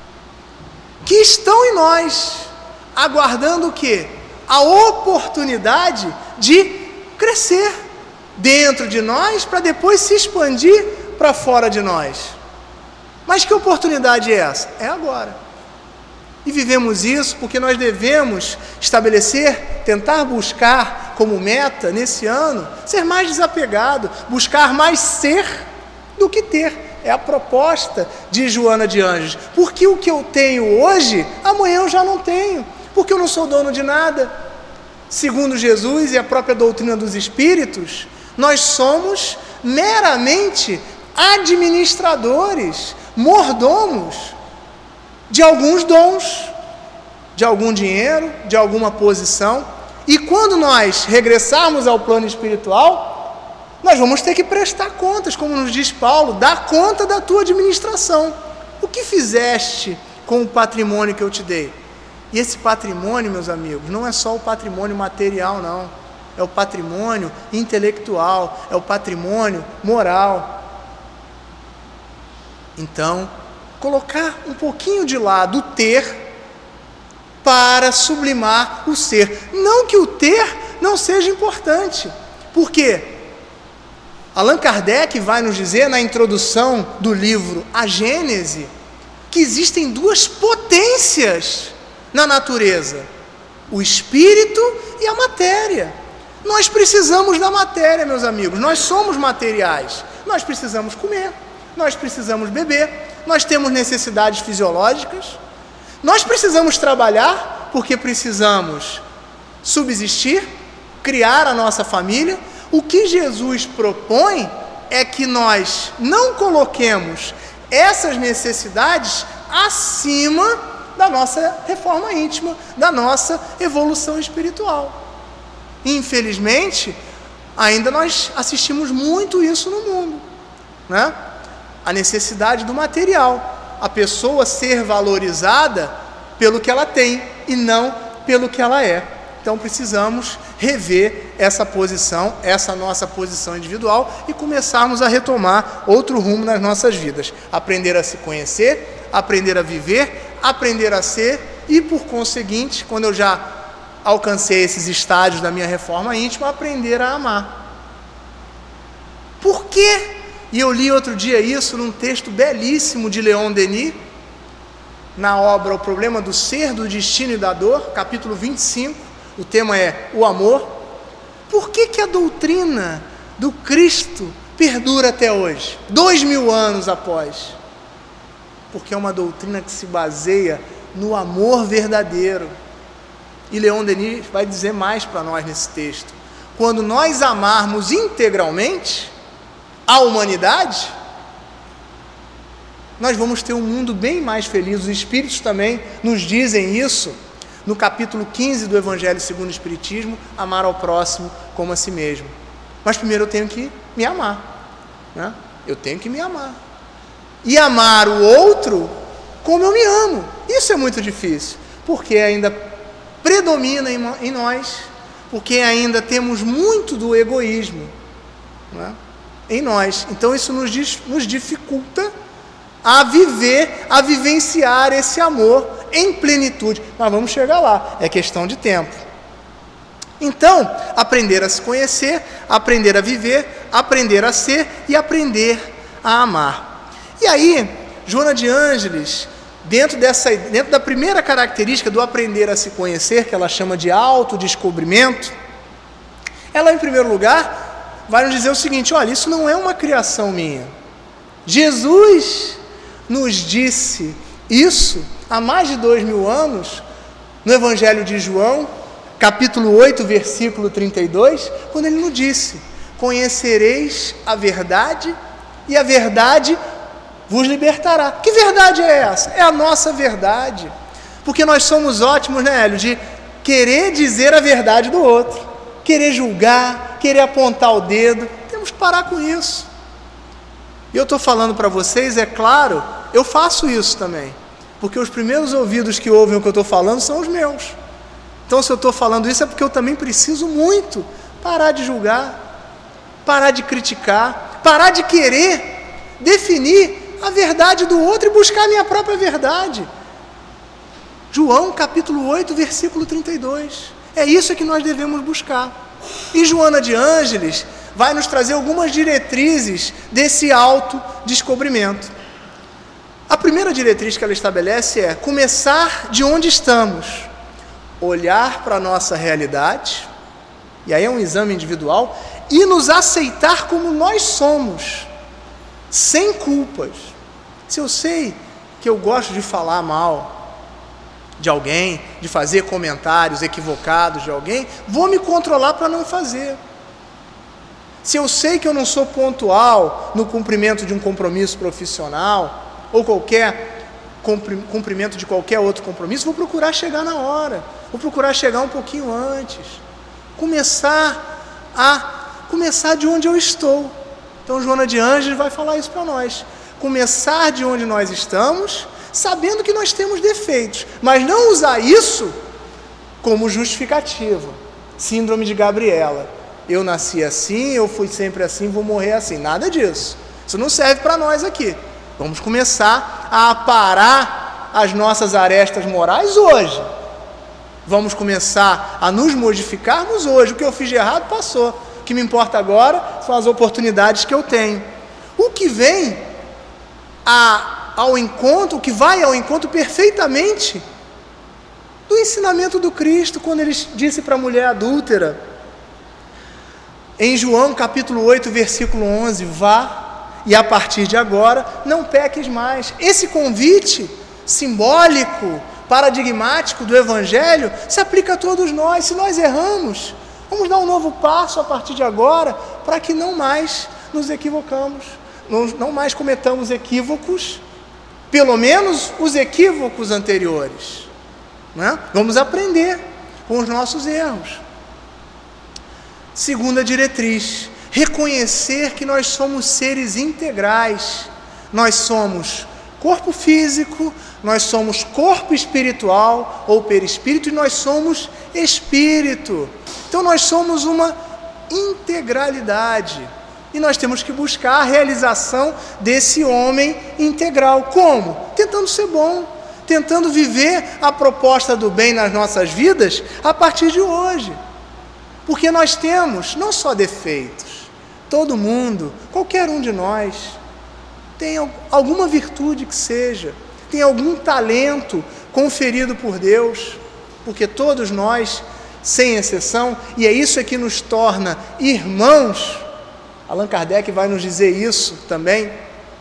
que estão em nós, aguardando o quê? A oportunidade de crescer dentro de nós, para depois se expandir para fora de nós. Mas que oportunidade é essa? É agora. E vivemos isso porque nós devemos estabelecer, tentar buscar como meta nesse ano, ser mais desapegado, buscar mais ser do que ter. É a proposta de Joana de Ângeles. Porque o que eu tenho hoje, amanhã eu já não tenho. Porque eu não sou dono de nada. Segundo Jesus e a própria doutrina dos Espíritos, nós somos meramente administradores, mordomos de alguns dons, de algum dinheiro, de alguma posição. E quando nós regressarmos ao plano espiritual, nós vamos ter que prestar contas, como nos diz Paulo, dá conta da tua administração. O que fizeste com o patrimônio que eu te dei? E esse patrimônio, meus amigos, não é só o patrimônio material, não. É o patrimônio intelectual, é o patrimônio moral. Então, colocar um pouquinho de lado o ter para sublimar o ser. Não que o ter não seja importante, porque Allan Kardec vai nos dizer na introdução do livro A Gênese que existem duas potências na natureza, o espírito e a matéria. Nós precisamos da matéria, meus amigos, nós somos materiais, nós precisamos comer, nós precisamos beber, nós temos necessidades fisiológicas, nós precisamos trabalhar porque precisamos subsistir, criar a nossa família. O que Jesus propõe é que nós não coloquemos essas necessidades acima da nossa reforma íntima, da nossa evolução espiritual. Infelizmente, ainda nós assistimos muito isso no mundo, né? A necessidade do material, a pessoa ser valorizada pelo que ela tem e não pelo que ela é. Então precisamos rever essa posição, essa nossa posição individual e começarmos a retomar outro rumo nas nossas vidas. Aprender a se conhecer, aprender a viver, aprender a ser e, por conseguinte, quando eu já alcancei esses estágios da minha reforma íntima, aprender a amar. Por quê? E eu li outro dia isso num texto belíssimo de Leon Denis, na obra O Problema do Ser, do Destino e da Dor, capítulo vinte e cinco, o tema é o amor. Por que que a doutrina do Cristo perdura até hoje, dois mil anos após? Porque é uma doutrina que se baseia no amor verdadeiro. E Leon Denis vai dizer mais para nós nesse texto. Quando nós amarmos integralmente a humanidade, nós vamos ter um mundo bem mais feliz. Os Espíritos também nos dizem isso no capítulo quinze do Evangelho segundo o Espiritismo, amar ao próximo como a si mesmo. Mas primeiro eu tenho que me amar, né? Eu tenho que me amar. E amar o outro como eu me amo. Isso é muito difícil, porque ainda predomina em nós, porque ainda temos muito do egoísmo, né, em nós. Então isso nos, diz, nos dificulta a viver, a vivenciar esse amor em plenitude. Mas vamos chegar lá, é questão de tempo. Então, aprender a se conhecer, aprender a viver, aprender a ser e aprender a amar. E aí, Joana de Ângeles, dentro, dessa, dentro da primeira característica do aprender a se conhecer, que ela chama de autodescobrimento, ela, em primeiro lugar, vai nos dizer o seguinte: olha, isso não é uma criação minha. Jesus nos disse isso há mais de dois mil anos, no Evangelho de João, capítulo oito, versículo trinta e dois, quando ele nos disse: conhecereis a verdade, e a verdade vos libertará. Que verdade é essa? É a nossa verdade. Porque nós somos ótimos, né, Hélio, de querer dizer a verdade do outro, querer julgar, querer apontar o dedo. Temos que parar com isso. E eu estou falando para vocês, é claro, eu faço isso também, porque os primeiros ouvidos que ouvem o que eu estou falando são os meus. Então, se eu estou falando isso, é porque eu também preciso muito parar de julgar, parar de criticar, parar de querer definir a verdade do outro e buscar a minha própria verdade. João, capítulo oito, versículo trinta e dois. É isso que nós devemos buscar. E Joana de Ângeles vai nos trazer algumas diretrizes desse autodescobrimento. A primeira diretriz que ela estabelece é começar de onde estamos, olhar para a nossa realidade, e aí é um exame individual, e nos aceitar como nós somos, sem culpas. Se eu sei que eu gosto de falar mal de alguém, de fazer comentários equivocados de alguém, vou me controlar para não fazer. se eu sei que eu não sou pontual no cumprimento de um compromisso profissional, ou qualquer cumprimento de qualquer outro compromisso, vou procurar chegar na hora, vou procurar chegar um pouquinho antes, começar a começar de onde eu estou. Então Joana de Ângeles vai falar isso para nós, começar de onde nós estamos, sabendo que nós temos defeitos, mas não usar isso como justificativa. Síndrome de Gabriela, eu nasci assim, eu fui sempre assim, vou morrer assim, nada disso, isso não serve para nós aqui. Vamos começar a aparar as nossas arestas morais hoje. Vamos começar a nos modificarmos hoje. O que eu fiz de errado passou. O que me importa agora são as oportunidades que eu tenho. O que vem a, ao encontro, o que vai ao encontro perfeitamente do ensinamento do Cristo, quando ele disse para a mulher adúltera, em João capítulo oito, versículo onze, vá, e a partir de agora, não peques mais. Esse convite simbólico, paradigmático do Evangelho, se aplica a todos nós. Se nós erramos, vamos dar um novo passo a partir de agora, para que não mais nos equivocamos, não, não mais cometamos equívocos, pelo menos os equívocos anteriores, né? Vamos aprender com os nossos erros. Segunda diretriz, reconhecer que nós somos seres integrais. Nós somos corpo físico, nós somos corpo espiritual ou perispírito, e nós somos espírito. Então nós somos uma integralidade, e nós temos que buscar a realização desse homem integral. Como? Tentando ser bom, tentando viver a proposta do bem nas nossas vidas a partir de hoje. Porque nós temos não só defeitos, todo mundo, qualquer um de nós, tem alguma virtude que seja, tem algum talento conferido por Deus, porque todos nós, sem exceção, e é isso que nos torna irmãos, Allan Kardec vai nos dizer isso também,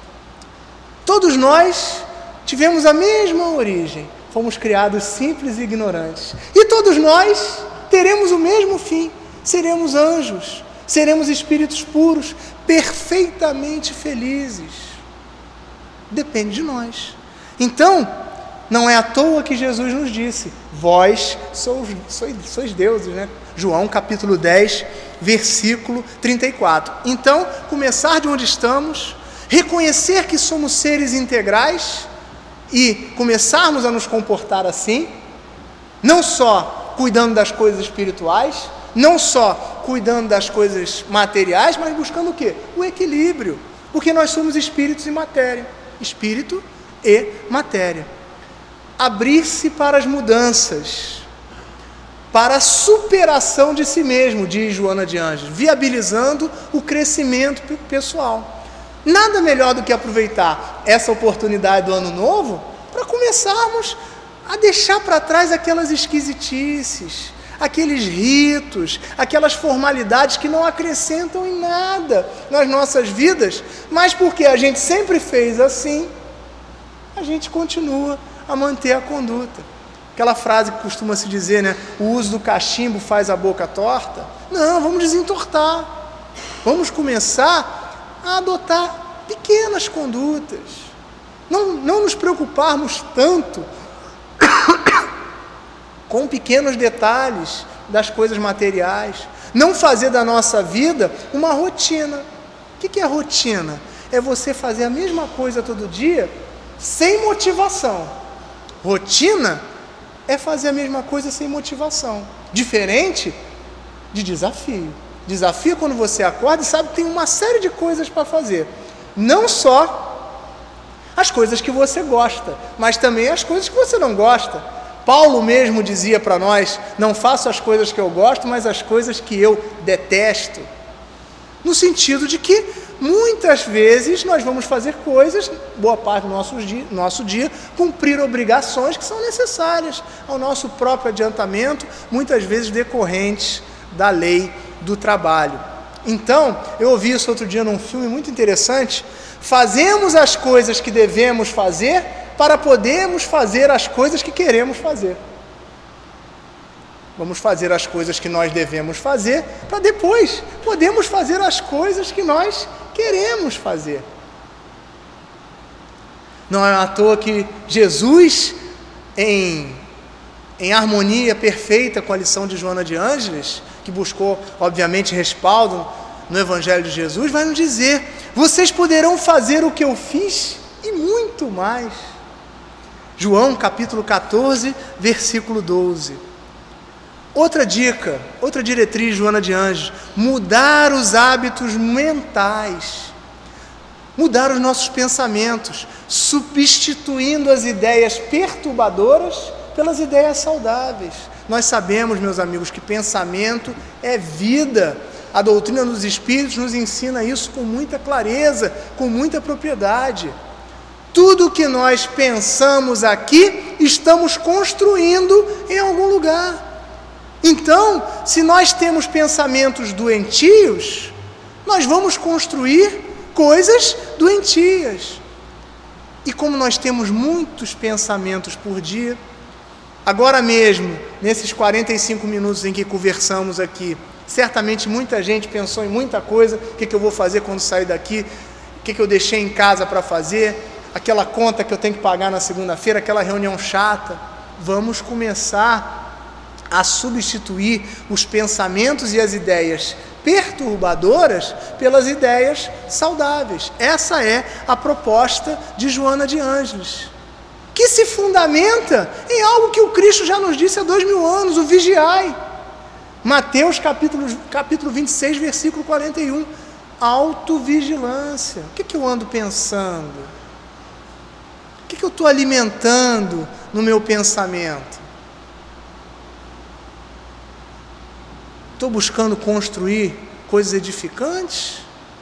todos nós tivemos a mesma origem, fomos criados simples e ignorantes, e todos nós teremos o mesmo fim, seremos anjos, seremos espíritos puros, perfeitamente felizes. Depende de nós. Então, não é à toa que Jesus nos disse, vós sois, sois, sois deuses, né? João capítulo dez, versículo trinta e quatro. Então, começar de onde estamos, reconhecer que somos seres integrais e começarmos a nos comportar assim, não só cuidando das coisas espirituais, não só cuidando das coisas materiais, mas buscando o quê? O equilíbrio, porque nós somos espíritos e matéria, espírito e matéria. Abrir-se para as mudanças, para a superação de si mesmo, diz Joana de Ângeles, viabilizando o crescimento pessoal. Nada melhor do que aproveitar essa oportunidade do ano novo para começarmos a deixar para trás aquelas esquisitices, aqueles ritos, aquelas formalidades que não acrescentam em nada nas nossas vidas, mas porque a gente sempre fez assim, a gente continua a manter a conduta. Aquela frase que costuma se dizer, né? O uso do cachimbo faz a boca torta. Não, vamos desentortar. Vamos começar a adotar pequenas condutas. Não, não nos preocuparmos tanto com pequenos detalhes das coisas materiais. Não fazer da nossa vida uma rotina. O que é rotina? É você fazer a mesma coisa todo dia sem motivação. Rotina é fazer a mesma coisa sem motivação. Diferente de desafio. Desafio é quando você acorda e sabe que tem uma série de coisas para fazer. Não só as coisas que você gosta, mas também as coisas que você não gosta. Paulo mesmo dizia para nós, não faço as coisas que eu gosto, mas as coisas que eu detesto. No sentido de que muitas vezes nós vamos fazer coisas, boa parte do nosso dia, nosso dia, cumprir obrigações que são necessárias ao nosso próprio adiantamento, muitas vezes decorrentes da lei do trabalho. Então, eu ouvi isso outro dia num filme muito interessante, fazemos as coisas que devemos fazer para podermos fazer as coisas que queremos fazer. vamos fazer as coisas que nós devemos fazer, para depois podermos fazer as coisas que nós queremos fazer. Não é à toa que Jesus, em, em harmonia perfeita com a lição de Joana de Ângeles, que buscou, obviamente, respaldo no Evangelho de Jesus, vai nos dizer: vocês poderão fazer o que eu fiz e muito mais. João capítulo catorze, versículo doze. Outra dica, outra diretriz de Joana de Ângeles: mudar os hábitos mentais, mudar os nossos pensamentos, substituindo as ideias perturbadoras pelas ideias saudáveis. Nós sabemos, meus amigos, que pensamento é vida. A doutrina dos Espíritos nos ensina isso com muita clareza, com muita propriedade. Tudo que nós pensamos aqui, estamos construindo em algum lugar. Então, se nós temos pensamentos doentios, nós vamos construir coisas doentias. E como nós temos muitos pensamentos por dia, agora mesmo, nesses quarenta e cinco minutos em que conversamos aqui, certamente muita gente pensou em muita coisa: o que, que eu vou fazer quando sair daqui, o que, que eu deixei em casa para fazer, aquela conta que eu tenho que pagar na segunda-feira, aquela reunião chata. Vamos começar a substituir os pensamentos e as ideias perturbadoras pelas ideias saudáveis. Essa é a proposta de Joana de Ângeles, que se fundamenta em algo que o Cristo já nos disse há dois mil anos: o vigiai. Mateus capítulo, capítulo vinte e seis, versículo quarenta e um. Autovigilância. O que, que eu ando pensando? O que, que eu estou alimentando no meu pensamento? Estou buscando construir coisas edificantes?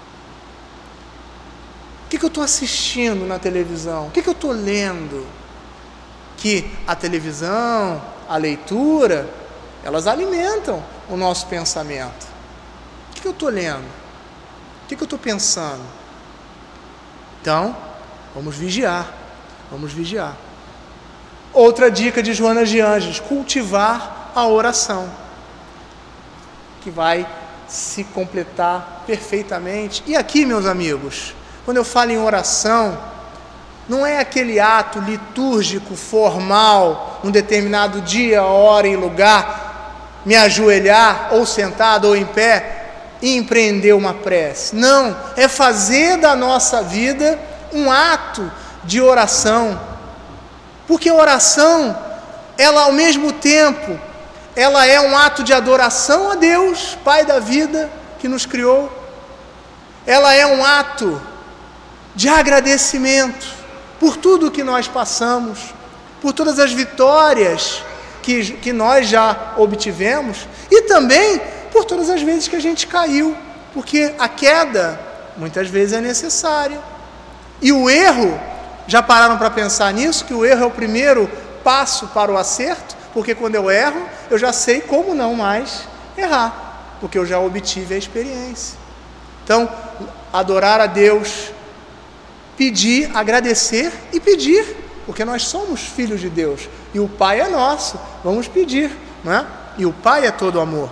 O que, que eu estou assistindo na televisão? O que, que eu estou lendo? Que a televisão, a leitura, elas alimentam o nosso pensamento. O que, que eu estou lendo? O que, que eu estou pensando? Então, vamos vigiar. Vamos vigiar. Outra dica de Joana de Ângeles: cultivar a oração, que vai se completar perfeitamente. E aqui, meus amigos, quando eu falo em oração, não é aquele ato litúrgico, formal, um determinado dia, hora e lugar, me ajoelhar, ou sentado, ou em pé, e empreender uma prece. Não, é fazer da nossa vida um ato de oração, porque a oração, ela ao mesmo tempo, ela é um ato de adoração a Deus, Pai da vida, que nos criou. Ela é um ato de agradecimento por tudo que nós passamos, por todas as vitórias que, que nós já obtivemos, e também por todas as vezes que a gente caiu, porque a queda muitas vezes é necessária. E o erro, já pararam para pensar nisso? Que o erro é o primeiro passo para o acerto? Porque quando eu erro, eu já sei como não mais errar, porque eu já obtive a experiência. Então, adorar a Deus, pedir, agradecer e pedir, porque nós somos filhos de Deus, e o Pai é nosso, vamos pedir, não é? E o Pai é todo amor.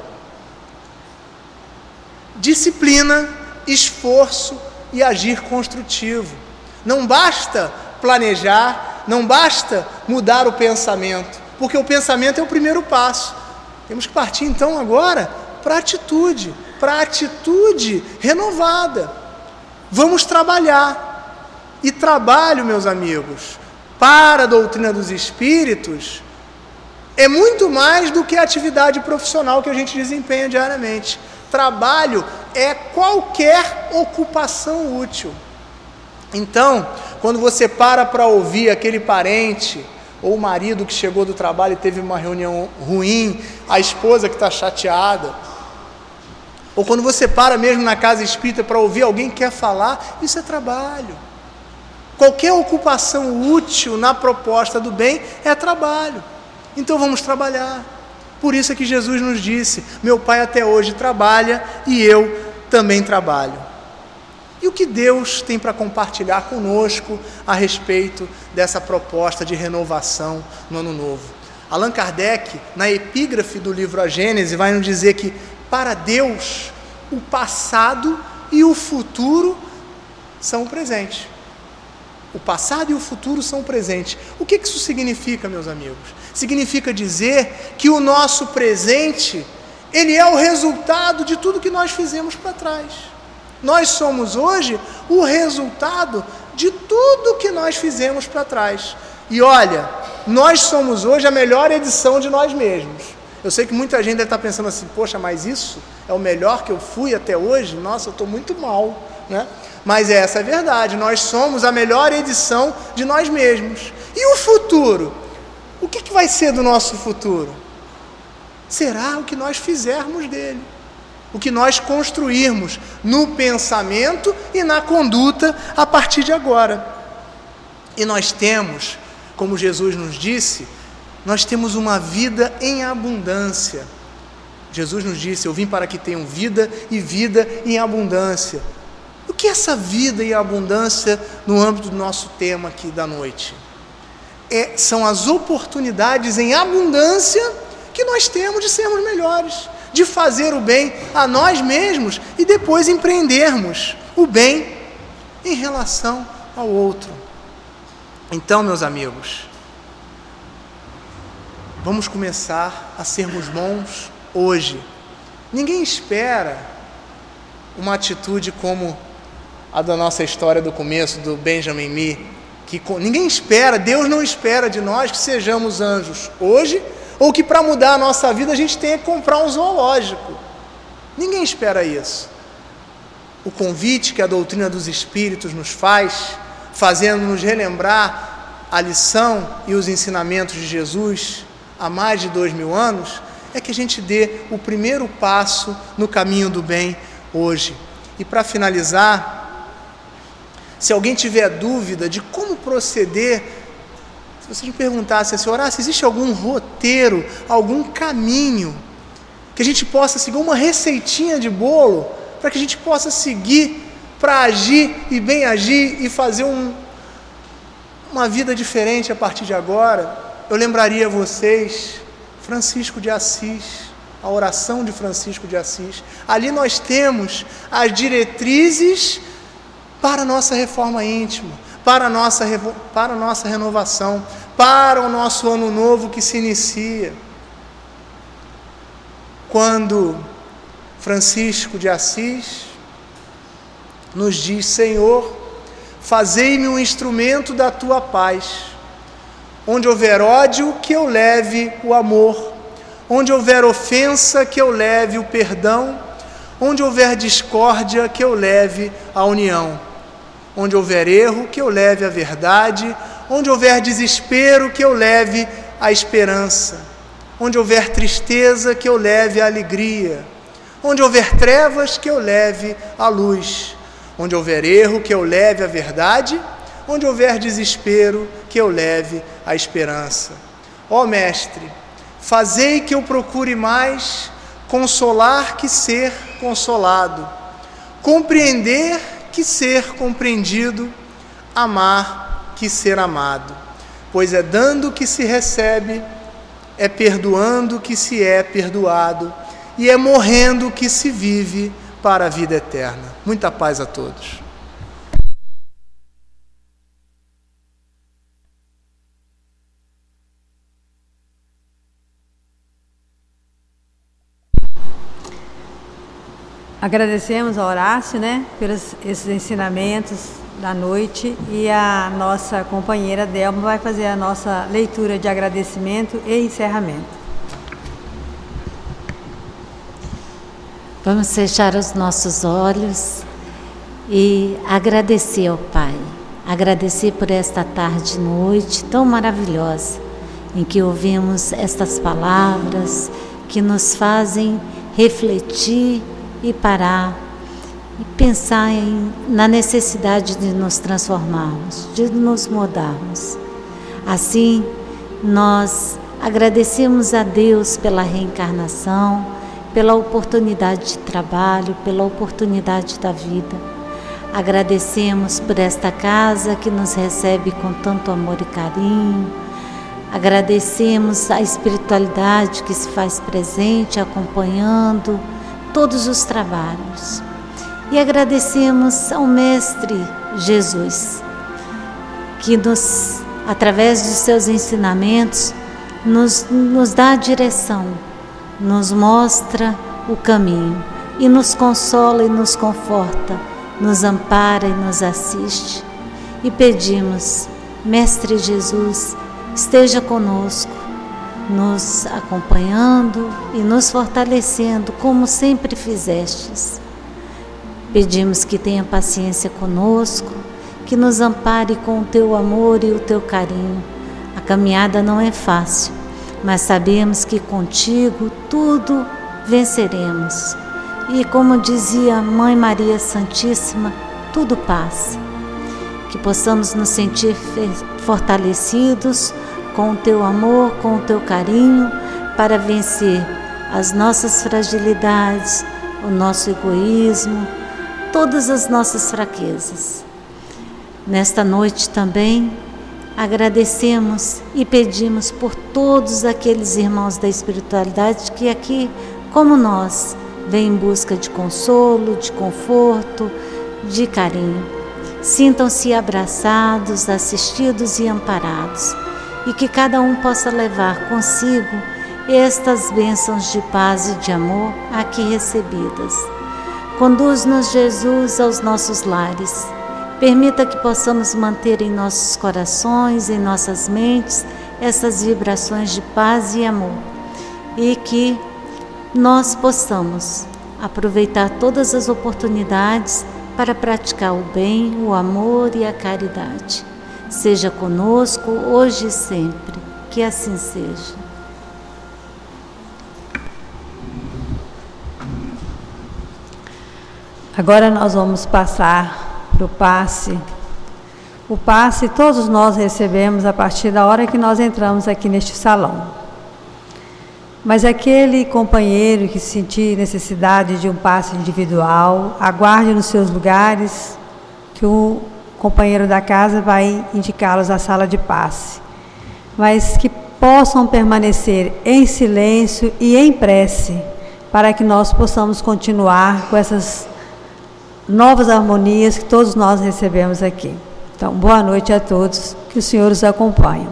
Disciplina, esforço e agir construtivo. Não basta planejar, não basta mudar o pensamento, porque o pensamento é o primeiro passo. Temos que partir então agora para a atitude, para a atitude renovada. Vamos trabalhar. E trabalho, meus amigos, para a doutrina dos Espíritos, é muito mais do que a atividade profissional que a gente desempenha diariamente. Trabalho é qualquer ocupação útil. Então, quando você para para ouvir aquele parente, ou o marido que chegou do trabalho e teve uma reunião ruim, a esposa que está chateada, ou quando você para mesmo na casa espírita para ouvir alguém que quer falar, isso é trabalho. Qualquer ocupação útil na proposta do bem é trabalho. Então vamos trabalhar. Por isso é que Jesus nos disse: meu Pai até hoje trabalha e eu também trabalho. E o que Deus tem para compartilhar conosco a respeito dessa proposta de renovação no Ano Novo? Allan Kardec, na epígrafe do livro A Gênese, vai nos dizer que para Deus o passado e o futuro são o presente. O passado e o futuro são o presente. O que isso significa, meus amigos? Significa dizer que o nosso presente, ele é o resultado de tudo que nós fizemos para trás. Nós somos hoje o resultado de tudo que nós fizemos para trás. E olha, nós somos hoje a melhor edição de nós mesmos. Eu sei que muita gente deve estar pensando assim, poxa, mas isso é o melhor que eu fui até hoje? Nossa, eu estou muito mal, né? Mas essa é a verdade, nós somos a melhor edição de nós mesmos. E o futuro? O que, que vai ser do nosso futuro? Será o que nós fizermos dele, o que nós construirmos no pensamento e na conduta a partir de agora. E nós temos, como Jesus nos disse, nós temos uma vida em abundância. Jesus nos disse, eu vim para que tenham vida e vida em abundância. O que é essa vida e abundância no âmbito do nosso tema aqui da noite? É, são as oportunidades em abundância que nós temos de sermos melhores, de fazer o bem a nós mesmos e depois empreendermos o bem em relação ao outro. Então, meus amigos, vamos começar a sermos bons hoje. Ninguém espera uma atitude como a da nossa história do começo, do Benjamin Mee, que ninguém espera, Deus não espera de nós que sejamos anjos hoje, ou que para mudar a nossa vida a gente tenha que comprar um zoológico. Ninguém espera isso. O convite que a doutrina dos Espíritos nos faz, fazendo-nos relembrar a lição e os ensinamentos de Jesus há mais de dois mil anos, é que a gente dê o primeiro passo no caminho do bem hoje. E para finalizar, se alguém tiver dúvida de como proceder, se você me perguntasse assim, Horácio, existe algum roteiro, algum caminho que a gente possa seguir, uma receitinha de bolo, para que a gente possa seguir para agir e bem agir e fazer um, uma vida diferente a partir de agora? Eu lembraria a vocês Francisco de Assis, a oração de Francisco de Assis. Ali nós temos as diretrizes para a nossa reforma íntima, para a nossa, para a nossa renovação, para o nosso ano novo que se inicia. Quando Francisco de Assis nos diz, Senhor, fazei-me um instrumento da tua paz. Onde houver ódio, que eu leve o amor. Onde houver ofensa, que eu leve o perdão. Onde houver discórdia, que eu leve a união. Onde houver erro, que eu leve a verdade. Onde houver desespero, que eu leve a esperança. Onde houver tristeza, que eu leve a alegria. Onde houver trevas, que eu leve a luz. Onde houver erro, que eu leve a verdade. Onde houver desespero, que eu leve a esperança. Ó Mestre, fazei que eu procure mais consolar que ser consolado, compreender que ser compreendido, amar que ser amado. Pois é dando que se recebe, é perdoando que se é perdoado, e é morrendo que se vive para a vida eterna. Muita paz a todos. Agradecemos a Horácio, né, pelos esses ensinamentos da noite, e a nossa companheira Delma vai fazer a nossa leitura de agradecimento e encerramento. Vamos fechar os nossos olhos e agradecer ao Pai, agradecer por esta tarde e noite tão maravilhosa, em que ouvimos estas palavras que nos fazem refletir e parar e pensar em, na necessidade de nos transformarmos, de nos mudarmos. Assim, nós agradecemos a Deus pela reencarnação, pela oportunidade de trabalho, pela oportunidade da vida. Agradecemos por esta casa que nos recebe com tanto amor e carinho. Agradecemos a espiritualidade que se faz presente, acompanhando todos os trabalhos. E agradecemos ao Mestre Jesus, que nos, através dos seus ensinamentos, nos, nos dá a direção, nos mostra o caminho e nos consola e nos conforta, nos ampara e nos assiste. E pedimos, Mestre Jesus, esteja conosco, nos acompanhando e nos fortalecendo, como sempre fizestes. Pedimos que tenha paciência conosco, que nos ampare com o teu amor e o teu carinho. A caminhada não é fácil, mas sabemos que contigo tudo venceremos. E como dizia Mãe Maria Santíssima, tudo passa. Que possamos nos sentir fortalecidos com o teu amor, com o teu carinho, para vencer as nossas fragilidades, o nosso egoísmo, todas as nossas fraquezas. Nesta noite também agradecemos e pedimos por todos aqueles irmãos da espiritualidade que aqui, como nós, vêm em busca de consolo, de conforto, de carinho. Sintam-se abraçados, assistidos e amparados, e que cada um possa levar consigo estas bênçãos de paz e de amor aqui recebidas. Conduz-nos, Jesus, aos nossos lares. Permita que possamos manter em nossos corações, em nossas mentes, essas vibrações de paz e amor, e que nós possamos aproveitar todas as oportunidades para praticar o bem, o amor e a caridade. Seja conosco hoje e sempre, que assim seja. Agora nós vamos passar para o passe. O passe todos nós recebemos a partir da hora que nós entramos aqui neste salão. Mas aquele companheiro que sentir necessidade de um passe individual, aguarde nos seus lugares, que o companheiro da casa vai indicá-los à sala de passe. Mas que possam permanecer em silêncio e em prece, para que nós possamos continuar com essas novas harmonias que todos nós recebemos aqui. Então, boa noite a todos, que o Senhor os acompanhe.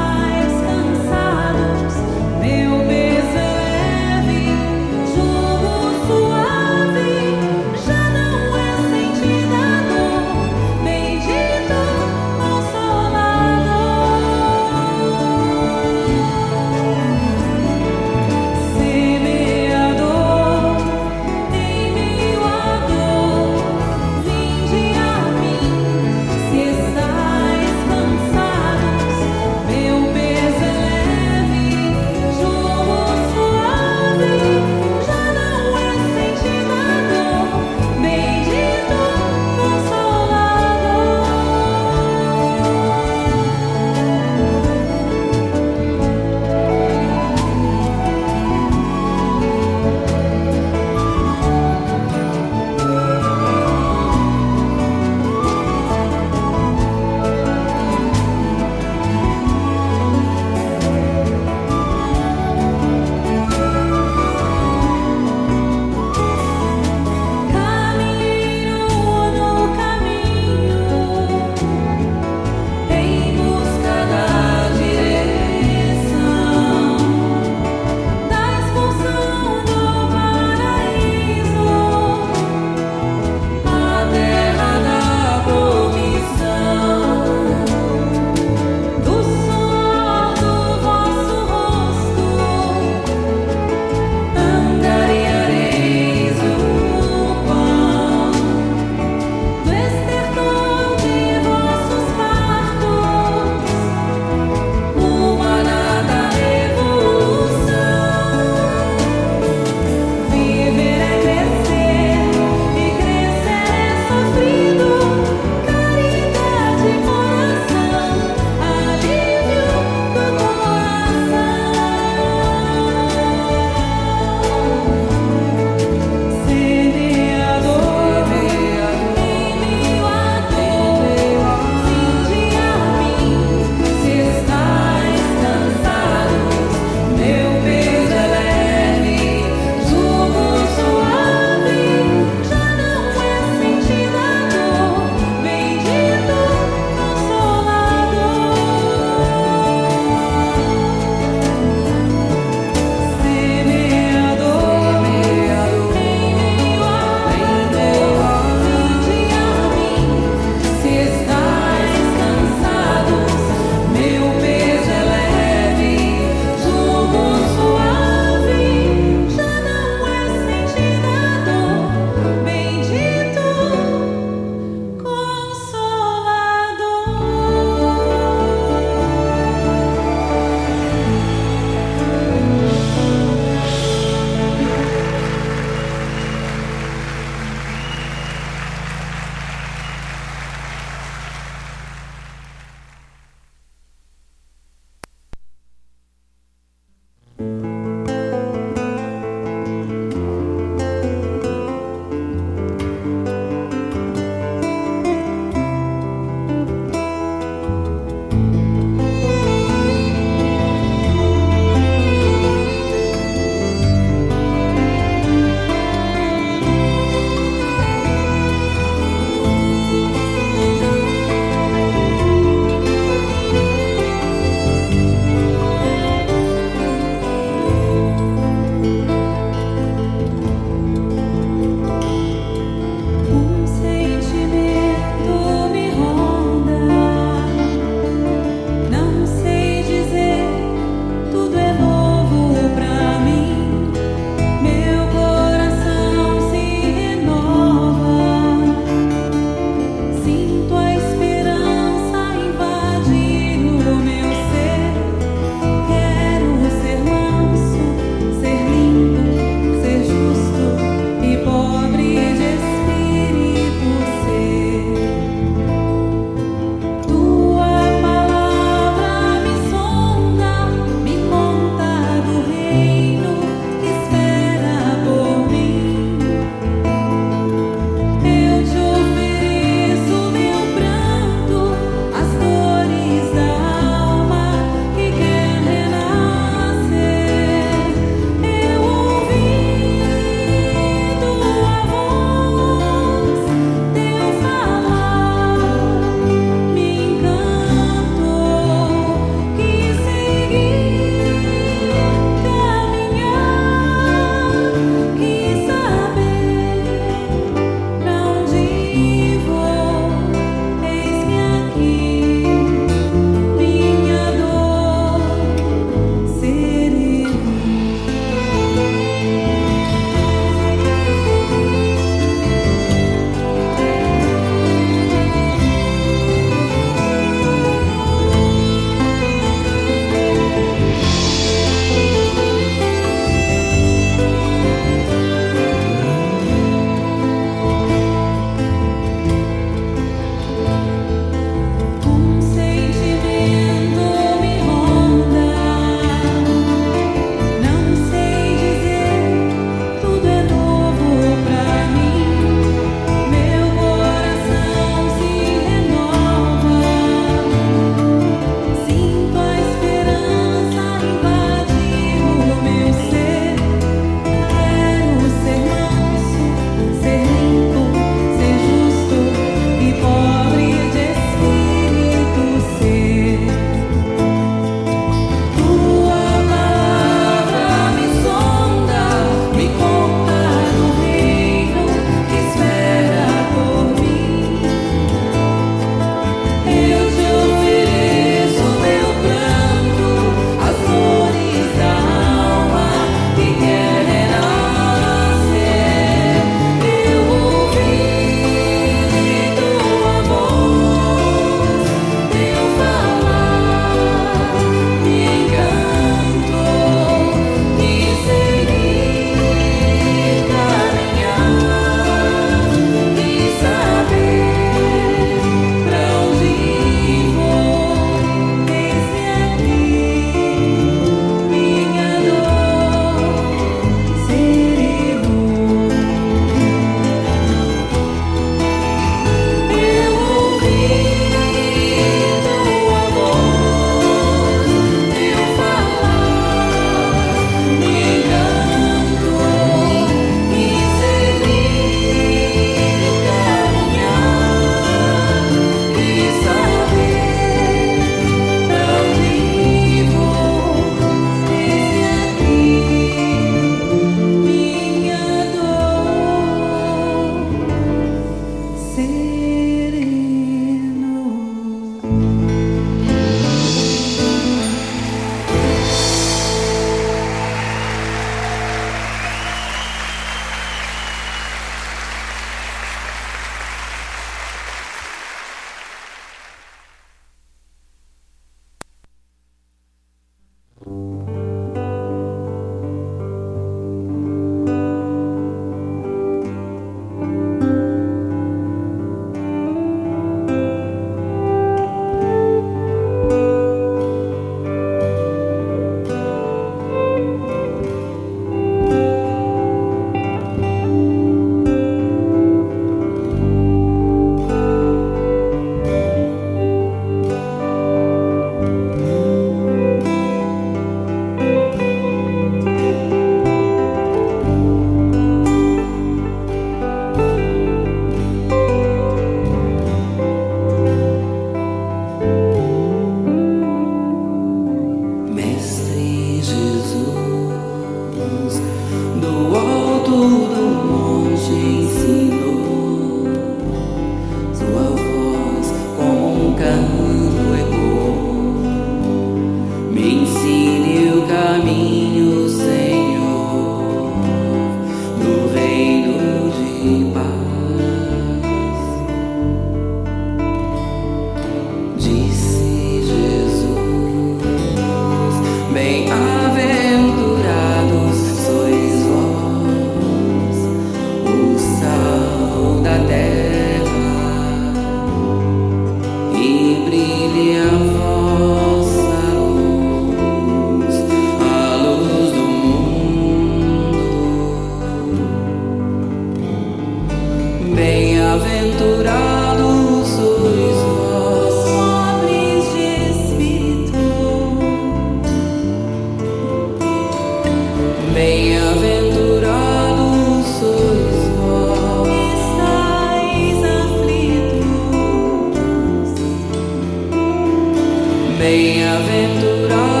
Bem-aventurado